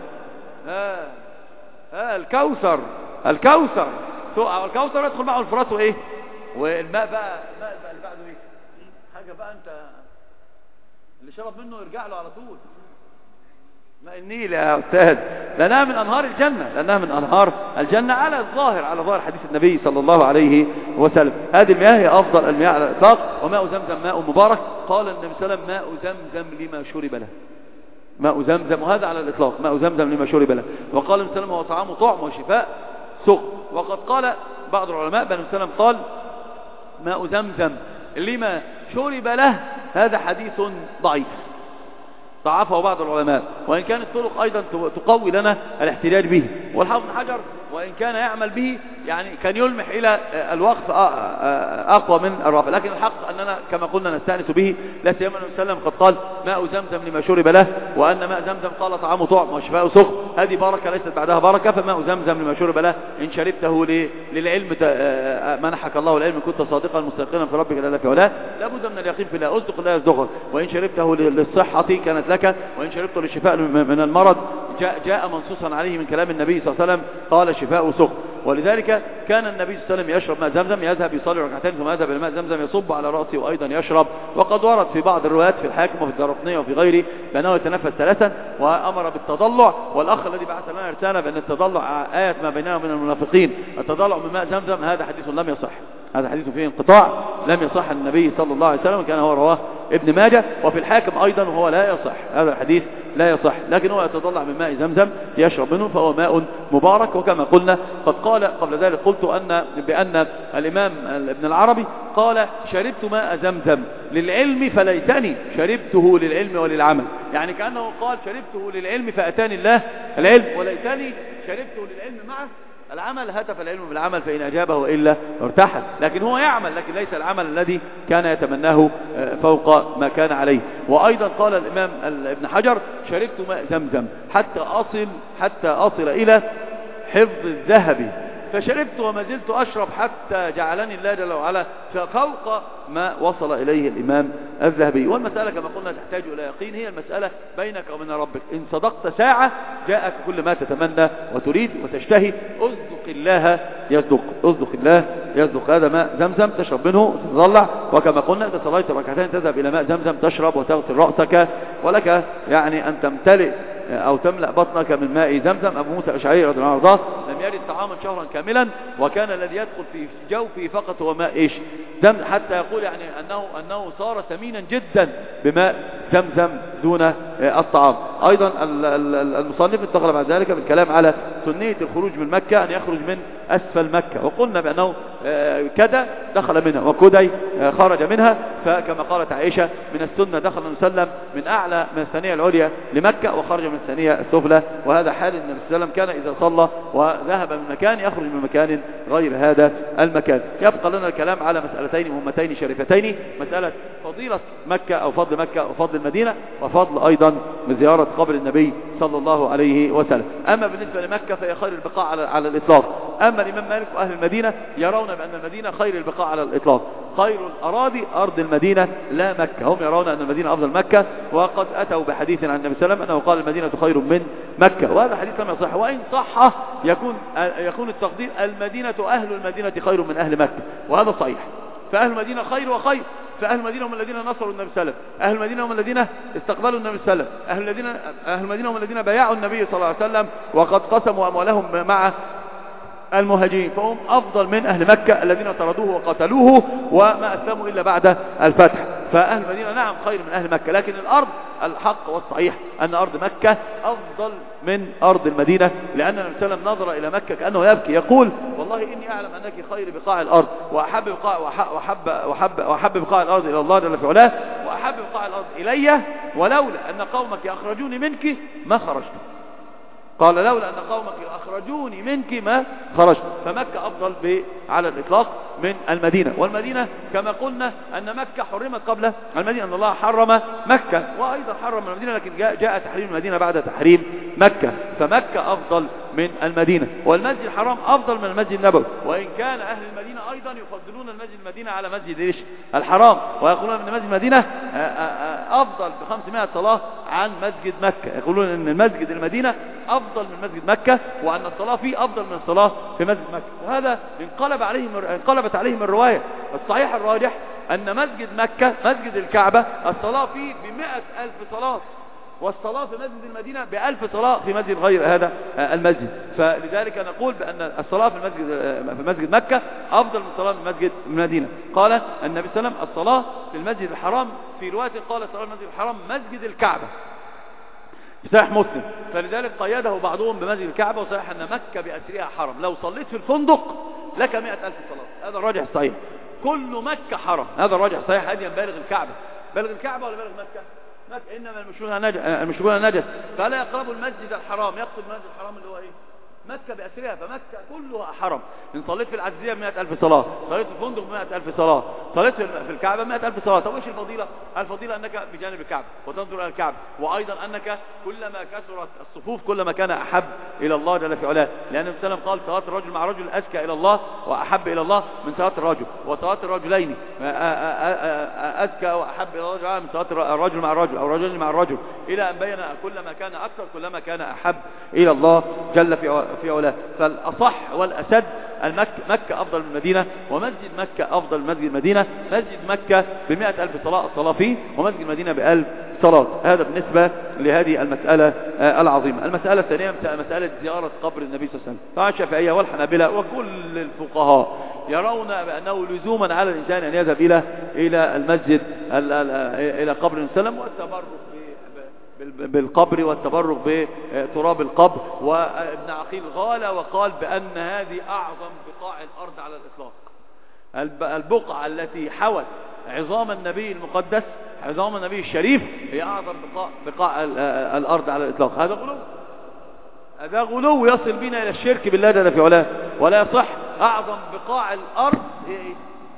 الكوثر. الكوثر يدخل معه الفرات وإيه؟ والماء بقى اللي بعده إيه؟ حاجة بقى أنت اللي شرب منه يرجع له على طول. ماء النيل يا أستاذ. لأنها من أنهار الجنة، لأنها من أنهار الجنة على ظاهر حديث النبي صلى الله عليه وسلم. هذه المياه هي أفضل المياه على الإطلاق. وماء زمزم ماء مبارك، قال النبي صلى الله عليه وسلم ماء زمزم لما شرب له، ماء زمزم، وهذا على الإطلاق، ماء زمزم لما شرب له. وقال النبي صلى الله عليه وسلم هو طعام طعم وشفاء سقم. وقد قال بعض العلماء بأن النبي صلى الله عليه وسلم قال ماء زمزم لما شرب له، هذا حديث ضعيف ضعفه بعض العلماء، وإن كانت الطرق أيضا تقوي لنا الاحتجاج به. والحافظ بن حجر وإن كان يعمل به يعني كان يلمح إلى الوقف أقوى من الرفع، لكن الحق أننا كما قلنا نستأنس به، لا سيما النبي صلى الله عليه وسلم قد قال ماء زمزم لما شرب له، وأن ماء زمزم قال طعامه طعم وشفاء سقم، هذه بركة ليست بعدها بركة. فماء زمزم لما شرب له إن شربته للعلم منحك الله العلم، كنت صادقا مستيقنا في ربك لا في علاه، لابد من اليقين في الله، أصدق الله يصدقك. وإن شربته للصحة كانت لك، وإن شربته للشفاء من المرض جاء منصوصا عليه من كلام النبي صلى الله عليه وسلم قال شفاء سقم. ولذلك كان النبي صلى الله عليه وسلم يشرب ماء زمزم، يذهب يصلي ركعتين ثم يذهب إلى ماء زمزم يصب على رأسه وأيضا يشرب. وقد ورد في بعض الروايات في الحاكم وفي الدارقطني وفي غيره بأنه يتنفس ثلاثا، وأمر بالتضلع. والأخ الذي بعث لنا رسالة بأن التضلع آية ما بيننا وبين المنافقين، التضلع من ماء زمزم، هذا حديث لم يصح، هذا حديث فيه انقطاع لم يصح عن النبي صلى الله عليه وسلم، كان هو رواه ابن ماجه، وفي الحاكم أيضا وهو لا يصح، هذا الحديث لا يصح، لكن هو يتضلع من ماء زمزم يشرب منه، فهو ماء مبارك. وكما قلنا قد قال قبل ذلك قلت بأن الإمام ابن العربي قال شربت ماء زمزم للعلم فليتني شربته للعلم وللعمل، يعني كأنه قال شربته للعلم فأتاني الله العلم، وليتني شربته للعلم معه العمل، هتف العلم بالعمل فإن أجابه وإلا ارتحل. لكن هو يعمل، لكن ليس العمل الذي كان يتمناه فوق ما كان عليه. وأيضا قال الإمام ابن حجر شربت ماء زمزم حتى أصل إلى حفظ الذهب، فشربت وما زلت أشرب حتى جعلني الله جل وعلا فوق ما وصل إليه الإمام الذهبي. والمسألة كما قلنا تحتاج إلى يقين، هي المسألة بينك وبين ربك، إن صدقت ساعة جاءك كل ما تتمنى وتريد وتشتهي، أصدق الله يصدق، أصدق الله يصدق. هذا ماء زمزم تشرب منه وتتضلع، وكما قلنا إذا صليت ركعتين تذهب إلى ماء زمزم تشرب وتغسل رأسك، ولك يعني أن تمتلئ أو تملأ بطنك من ماء زمزم. أبو موسى الأشعري رضي الله عنه لم يرد طعاما شهرا كاملا، وكان الذي يدخل في جوفه فقط هو ماء دم، حتى يقول يعني أنه صار ثمينا جدا بماء زمزم دون الطعام. أيضا المصنف انتقل بعد ذلك بالكلام على سنية الخروج من مكة، أن يخرج من أسفل مكة، وقلنا بأنه كدا دخل منها وكدي خرج منها، فكما قالت عائشة من السنة دخل وسلم من أعلى من الثانية العليا لمكة وخرج من الثانية السفلى، وهذا حال النبي صلى الله عليه وسلم كان إذا صلى وذهب من مكان يخرج من مكان غير هذا المكان. يبقى لنا الكلام على مسألتين مهمتين شريفتين، مسألة فضيلة مكة أو فضل مكة وفضل المدينة، وفضل أيضا زيارة قبر النبي صلى الله عليه وسلم. أما بالنسبة لمكة فهي خير البقاع على الإطلاق. أما الإمام مالك وأهل المدينة يرون بأن المدينة خير البقاع على الإطلاق، خير الأراضي أرض المدينة لا مكة، هم يرون أن المدينة أفضل مكة، وقد أتوا بحديث عن النبي صلى الله عليه وسلم أنه قال المدينة خير من مكة، وهذا حديث لم يصح، وإن صح يكون التقدير المدينة أهل المدينة خير من أهل مكة، وهذا صحيح. فأهل المدينة خير وخير، فأهل المدينة هم الذين نصروا النبي صلى الله عليه وسلم، أهل المدينة هم الذين استقبلوا النبي صلى الله عليه وسلم، أهل المدينة هم الذين بايعوا النبي صلى الله عليه وسلم وقد قسموا أموالهم مع المهاجرين، فهم أفضل من أهل مكة الذين طردوه وقتلوه وما أسلموا إلا بعد الفتح. فأهل المدينة نعم خير من أهل مكة، لكن الأرض الحق والصحيح أن أرض مكة أفضل من أرض المدينة، لأن النبي صلى الله عليه وسلم نظر إلى مكة كأنه يبكي يقول والله إني أعلم أنك خير بقاع الأرض وأحب بقاع الأرض إلى الله جل في علاه، وأحب بقاع الأرض إلي، ولولا أن قومك أخرجوني منك ما خرجت. قال لولا أن قومك أخرجوني منك ما خرجت. فمكة أفضل على الإطلاق من المدينة. والمدينة كما قلنا أن مكة حرمت قبل المدينة، أن الله حرم مكة وأيضا حرم المدينة، لكن جاء تحريم المدينة بعد تحريم مكة، فمكة أفضل من المدينة. والمسجد الحرام أفضل من المسجد النبوي، وإن كان أهل المدينة أيضا يفضلون المسجد المدينة على مسجد الحرام، ويقولون أن مسجد المدينة أفضل ب500 صلاة عن مسجد مكة، يقولون أن المسجد المدينة أفضل من مسجد مكة، وأن الصلاة فيه أفضل من الصلاة في مسجد مكة. وهذا انقلبت عليهم الرواية. الصحيح الراجح أن مسجد مكة مسجد الكعبة الصلاة فيه ب100,000 صلاة، والصلاة في مسجد المدينة ب1000 صلاة في مسجد غير هذا المسجد. فلذلك نقول بأن الصلاة في مسجد مكة أفضل من الصلاة في مسجد المدينة. قال النبي صلى الله عليه وسلم الصلاة في المسجد الحرام، في رواية قال الصلاة في المسجد الحرام مسجد الكعبة، صحيح مسلم. فلذلك قيده بعضهم بمسجد الكعبة، وصحيح أن مكة بأسرها حرم، لو صليت في الفندق لك 100,000 صلاة. هذا الراجح الصحيح، كل مكة حرم، هذا الراجح الصحيح. هذا بالغ الكعبة، بالغ الكعبة ولا بالغ مكة؟ مكة. إنما المشركون نجس فلا يقربوا المسجد الحرام. يقصد المسجد الحرام اللي هو إيه؟ مكة بأسرها، فمكة كلها حرم. إن صليت في العزيزية 100,000 صلاة، صليت في الفندق 100,000 صلاة، صليت في الكعبة 100,000 صلاة. طب إيش الفضيلة؟ الفضيلة أنك بجانب الكعبة وتنظر إلى الكعبة، وأيضا أنك كلما كثرت الصفوف كلما كان أحب إلى الله جل في علاه. لأن النبي صلى الله عليه وسلم قال صلاة الرجل مع الرجل أزكى إلى الله وأحب إلى الله من صلاة الرجل، وصلاة الرجلين أزكى وأحب إلى الله جل من صلاة الرجل مع الرجل أو الرجل مع الرجل، إلى أن بين كلما كان أكثر كلما كان أحب إلى الله جل في علاه. فالأصح والأسد مكة أفضل من المدينة، ومسجد مكة أفضل من مسجد المدينة. مسجد مكة ب100,000 صلاة الصلاة فيه، ومسجد المدينة ب1000 صلاة. هذا بالنسبة لهذه المسألة العظيمة. المسألة الثانية مسألة زيارة قبر النبي صلى الله عليه وسلم. فالشافعية والحنابلة وكل الفقهاء يرون بأنه لزوما على الإنسان أن يذهب إلى المسجد إلى قبر النبي صلى الله عليه وسلم، والتبرك بالقبر والتبرك بتراب القبر. وابن عقيل غال وقال بأن هذه أعظم بقاع الأرض على الإطلاق. البقعة التي حوت عظام النبي المقدس، عظام النبي الشريف، هي أعظم بقاع الأرض على الإطلاق. هذا غلو يصل بنا إلى الشرك بالله جل في علاه، ولا يصح. أعظم بقاع الأرض هي إيه؟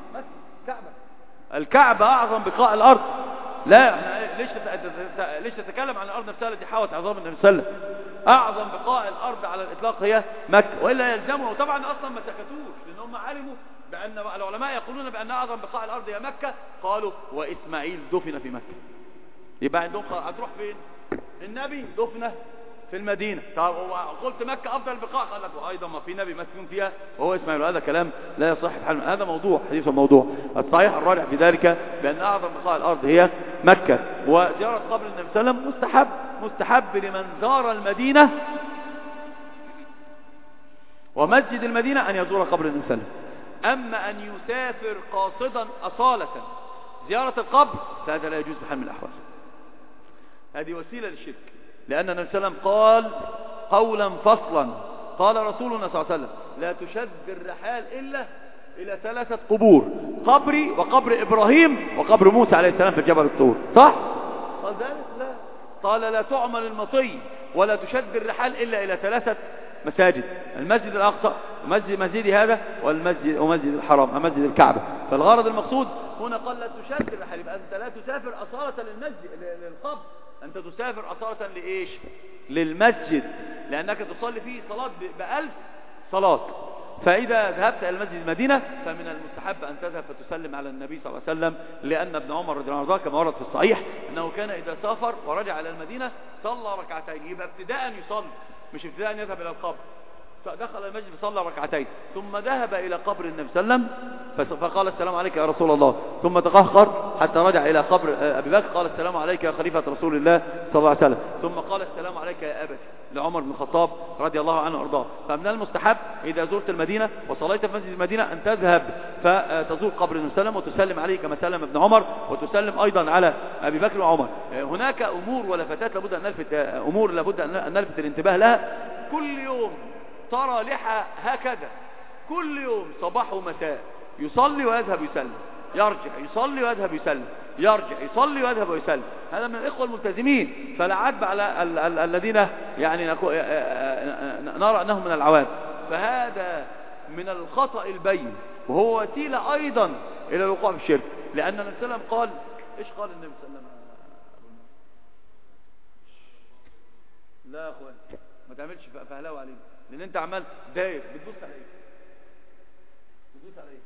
الكعبة أعظم بقاع الأرض. لا، ليش تتكلم عن الأرض نفسها التي حوت عظام النبي صلى الله عليه وسلم؟ أعظم بقاع الأرض على الإطلاق هي مكة، وإلا يلزمه. وطبعا أصلا ما سكتوش، لأن هم علموا بأن العلماء يقولون بأن أعظم بقاع الأرض هي مكة. قالوا وإسماعيل دفن في مكة. يبقى عندهم هتروح فين؟ النبي دفن في المدينة. طب قلت مكة أفضل البقاع، قال لك وأيضا ما في نبي مسكون فيها وهو إسماعيل. هذا كلام لا يصح في حال. هذا موضوع حديث الموضوع. الصحيح الراجح في ذلك بأن أعظم بقاع الأرض هي مكة. وزيارة قبر النبي صلى الله عليه وسلم مستحب لمن زار المدينة ومسجد المدينة أن يزور قبر النبي صلى الله عليه وسلم. أما أن يسافر قاصدا أصالة زيارة القبر فهذا لا يجوز بحال من الأحوال. هذه وسيلة للشرك، لأن النبي صلى الله عليه وسلم قال قولا فصلا، قال رسولنا صلى الله عليه وسلم لا تشد الرحال إلا إلى 3 قبور، قبري وقبر إبراهيم وقبر موسى عليه السلام في جبل الطور. صح؟ قال ذلك لا، قال لا تعمل المطي ولا تشد الرحال إلا إلى 3 مساجد: المسجد الأقصى ومسجد هذا ومسجد الحرام مسجد الكعبة. فالغرض المقصود هنا قال لا تشد الرحال، يبقى أنت لا تسافر أصالة للقبر، أنت تسافر أصالة لإيش؟ للمسجد، لأنك تصلي فيه صلاة ب1000 صلاة. فإذا ذهبت إلى المسجد المدينة فمن المستحب أن تذهب فتسلم على النبي صلى الله عليه وسلم، لأن ابن عمر رضي الله عنه كما ورد في الصحيح أنه كان إذا سافر ورجع إلى المدينة صلى ركعتين. يبقى ابتداء يصلي، مش ابتداء يذهب إلى القبر. فدخل المسجد صلى ركعتين ثم ذهب إلى قبر النبي صلى الله عليه وسلم فقال السلام عليك يا رسول الله، ثم تقهقر حتى رجع إلى قبر أبي بكر قال السلام عليك يا خليفة رسول الله صلى الله عليه وسلم، ثم قال السلام عليك يا أبتي لعمر بن الخطاب رضي الله عنه وارضاه. فمن المستحب إذا زرت المدينة وصليت في مسجد المدينة أن تذهب فتزور قبر النبي صلى الله عليه وسلم وتسلم عليه كما سلم ابن عمر، وتسلم أيضا على أبي بكر وعمر. هناك أمور ولفتات لابد أن نلفت الانتباه لها. كل يوم ترى لحى هكذا، كل يوم صباح ومساء يصلي ويذهب يسلم، يرجع يصلي ويذهب يسلم، يرجع يصلي ويذهب ويسلم. هذا من الإخوة الملتزمين، فلا عتب على الذين يعني نرى أنهم من العوام. فهذا من الخطأ البين، وهو وسيلة أيضا إلى الوقوع في الشرك. لأن النبي صلى الله عليه وسلم قال إيش قال النبي صلى الله عليه وسلم؟ لا يا أخوان ما تعملش فهلاوة علينا، لأن أنت عمال داير بتبص على إيه؟ بتبص على إيه؟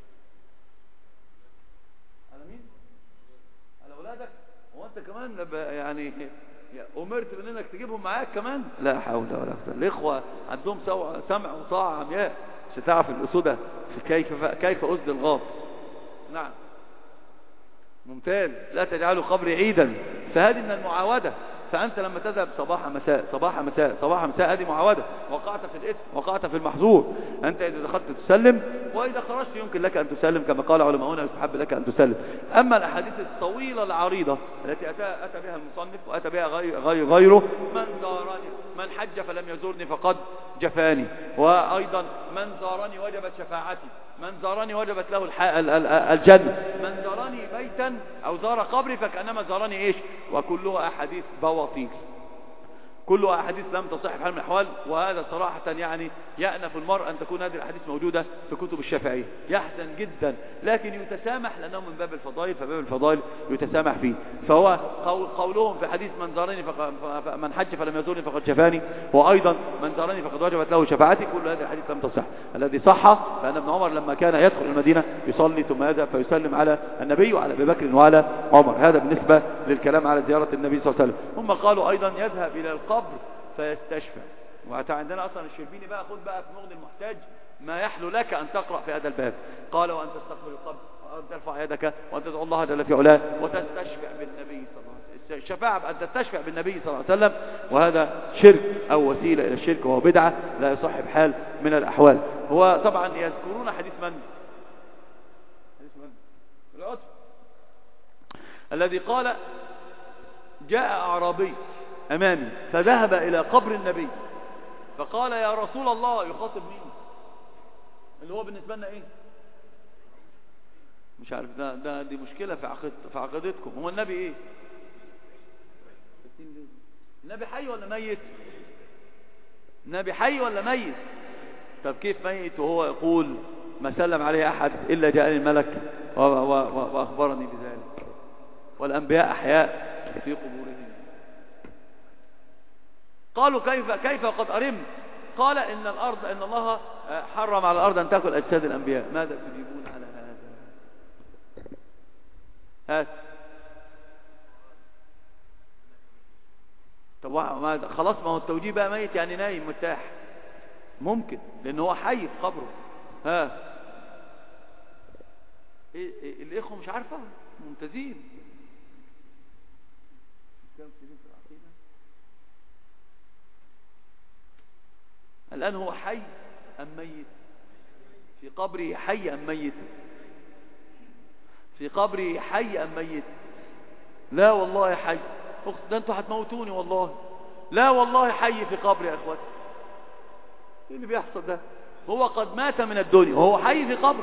على مين؟ على أولادك؟ وأنت كمان يعني أمرت بأنك تجيبهم معاك كمان؟ لا حول ولا قوة. الإخوة عندهم سمع وطاعة عمياء، مش هتعرف الأسودة في كيف أسد الغاض. نعم ممتاز. لا تجعلوا قبري عيدا، فهذه من المعاودة. فأنت لما تذهب صباح مساء صباح مساء صباح مساء هذه معاودة، وقعت في الإثم وقعت في المحظور. أنت إذا دخلت تسلم، وإذا خرجت يمكن لك أن تسلم كما قال علماؤنا يستحب لك أن تسلم. أما الأحاديث الطويلة العريضة التي أتى بها المصنف وأتى بها غيره، من زارني من حج فلم يزورني فقد جفاني، وأيضا من زارني وجبت شفاعتي، من زارني وجبت له الجنة، من زارني بيتا أو زار قبري فكأنما زارني إيش، وكلها أحاديث بواطيل، كلها أحاديث لم تصح بحال من الأحوال. وهذا صراحة يعني يأنف المرء أن تكون هذه الأحاديث موجودة في كتب الشافعية، يحزن جدا، لكن يتسامح لأنه من باب الفضائل، فباب الفضائل يتسامح فيه. فهو قولهم في حديث من زارني من حج فلم يزورني فقد جفاني، وأيضا من زارني فقد وجبت له شفاعتي، كل هذه الحديث لم تصح. الذي صح فأن ابن عمر لما كان يدخل المدينة يصلي ثم يذهب فيسلم على النبي وعلى أبي بكر وعلى عمر. هذا بالنسبة للكلام على زيارة النبي صلى الله عليه وسلم. هم قالوا أيضا يذهب إلى القبر فيستشفع. وعندنا أصلا الشربيني بقى خذ بقى في مغني المحتاج ما يحلو لك أن تقرأ في هذا الباب. قال وأن تستقبل القبر وأن ترفع يدك وأن تدعو الله جل في علاه وتستشفع بالنبي صلى الله عليه وسلم. الشفاعة بأن تستشفع بالنبي صلى الله عليه وسلم، وهذا شرك أو وسيلة إلى الشرك، وهو بدعة لا يصح بحال من الأحوال. هو طبعا يذكرون حديث من العتبة الذي قال جاء أعرابي أمامي فذهب إلى قبر النبي فقال يا رسول الله، يخاطب مين؟ اللي هو بالنسبة لنا إيه؟ مش عارف، دي مشكلة في عقيدتكم. هو النبي إيه؟ النبي حي ولا ميت؟ النبي حي ولا ميت؟ طب كيف ميت وهو يقول ما سلم عليه أحد إلا جاءني الملك وأخبرني بذلك، والأنبياء أحياء في قبورهم. قالوا كيف قد أرمت؟ قال إن الله حرم على الأرض أن تأكل أجساد الأنبياء. ماذا تجيبون على هذا؟ طب خلاص، ما هو التوجيه بقى ميت يعني نايم مرتاح، ممكن لأنه هو حي في قبره. إيه الإخوة مش عارفة ممتازين الآن. هو حي أم ميت؟ في قبره حي أم ميت؟ في قبره حي أم ميت؟ لا والله حي. ده انتوا هتموتوني والله. لا والله حي في قبري يا اخواتي. ايه اللي بيحصل ده؟ هو قد مات من الدنيا وهو حي في قبره.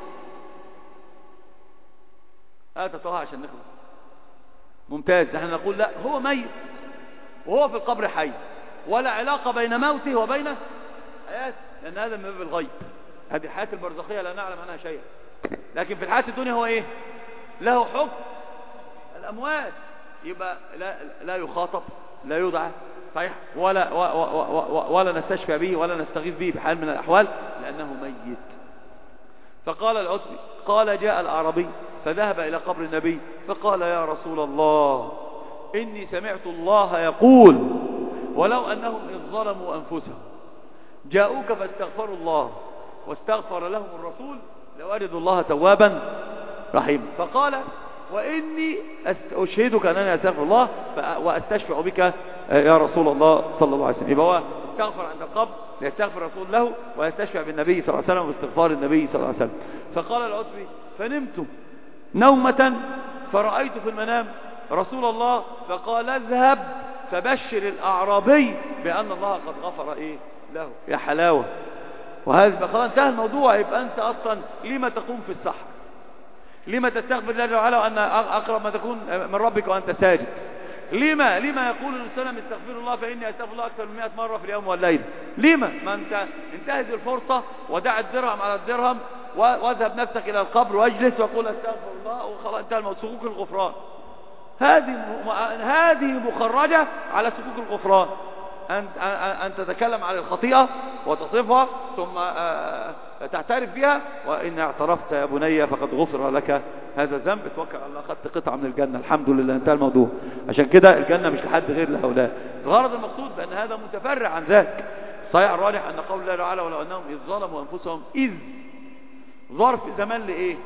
طه عشان نخلص. ممتاز. نحن نقول لا، هو ميت وهو في القبر حي، ولا علاقة بين موته وبين حياته، لأن هذا من باب الغيب. هذه الحياة البرزخية لا نعلم عنها شيئا، لكن في الحياة الدنيا هو ايه؟ له حكم الأموات. يبقى لا يخاطب، لا يدعى صحيح، ولا نستشفى به ولا نستغيث به بحال من الأحوال، لأنه ميت. فقال العتبي قال جاء الأعرابي فذهب إلى قبر النبي فقال يا رسول الله إني سمعت الله يقول ولو أنهم إذ ظلموا أنفسهم جاءوك فاستغفروا الله واستغفر لهم الرسول لوجدوا الله توابا رحيما. فقال وإني أشهدك أنني أستغفر الله وأستشفع بك يا رسول الله صلى الله عليه وسلم. يبقى هو استغفر عند القبر ليستغفر رسول الله ويستشفع بالنبي صلى الله عليه وسلم واستغفار النبي صلى الله عليه وسلم. فقال العتبي فنمت نومة فرأيت في المنام رسول الله فقال اذهب فبشر الأعرابي بأن الله قد غفر إيه له. يا حلاوة. وهذا خلاص انتهى الموضوع. يبقى أنت أصلا لما تقوم في الصحراء؟ لما تستغفر الله جل وعلا وأن أقرب ما تكون من ربك وأنت ساجد؟ لما يقول الإنسان استغفر الله فإني أستغفر الله أكثر من 100 مرة في اليوم والليل؟ لما ما أنت انتهز الفرصة ودع الدرهم على الدرهم واذهب نفسك إلى القبر واجلس وقول استغفر الله وخلاص انتهى الموضوع. سكوك الغفران هذه مخرجة على سكوك الغفران. أن تتكلم عن الخطيئة وتصفها ثم تعترف بها، وإن اعترفت يا بني فقد غفر لك هذا الذنب. توكل على الله، أخذت قطعة من الجنة الحمد لله، انتهى الموضوع. عشان كده الجنة مش لحد غير لهؤلاء. الغرض المقصود بأن هذا متفرع عن ذاك. صحيح الراجح أن قول الله تعالى ولو أنهم إذ ظلموا أنفسهم إذ ظرف زمان لإيه؟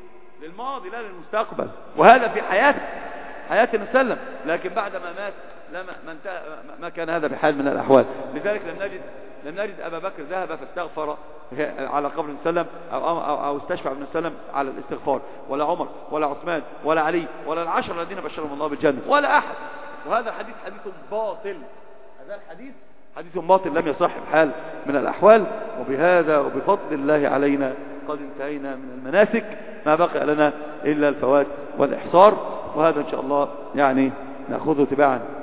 للماضي لا للمستقبل، وهذا في حياة النبي صلى الله عليه وسلم. لكن بعد ما مات ما كان هذا بحال من الأحوال. لذلك لم نجد أبا بكر ذهب فاستغفر على قبر سلم أو استشفع ابن سلم على الاستغفار، ولا عمر ولا عثمان ولا علي ولا العشر الذين بشرهم الله بالجنة، ولا أحد. وهذا حديث باطل. هذا الحديث حديث باطل لم يصح بحال من الأحوال. وبهذا وبفضل الله علينا قد انتهينا من المناسك، ما بقي لنا إلا الفوات والإحصار، وهذا إن شاء الله يعني نأخذه تباعا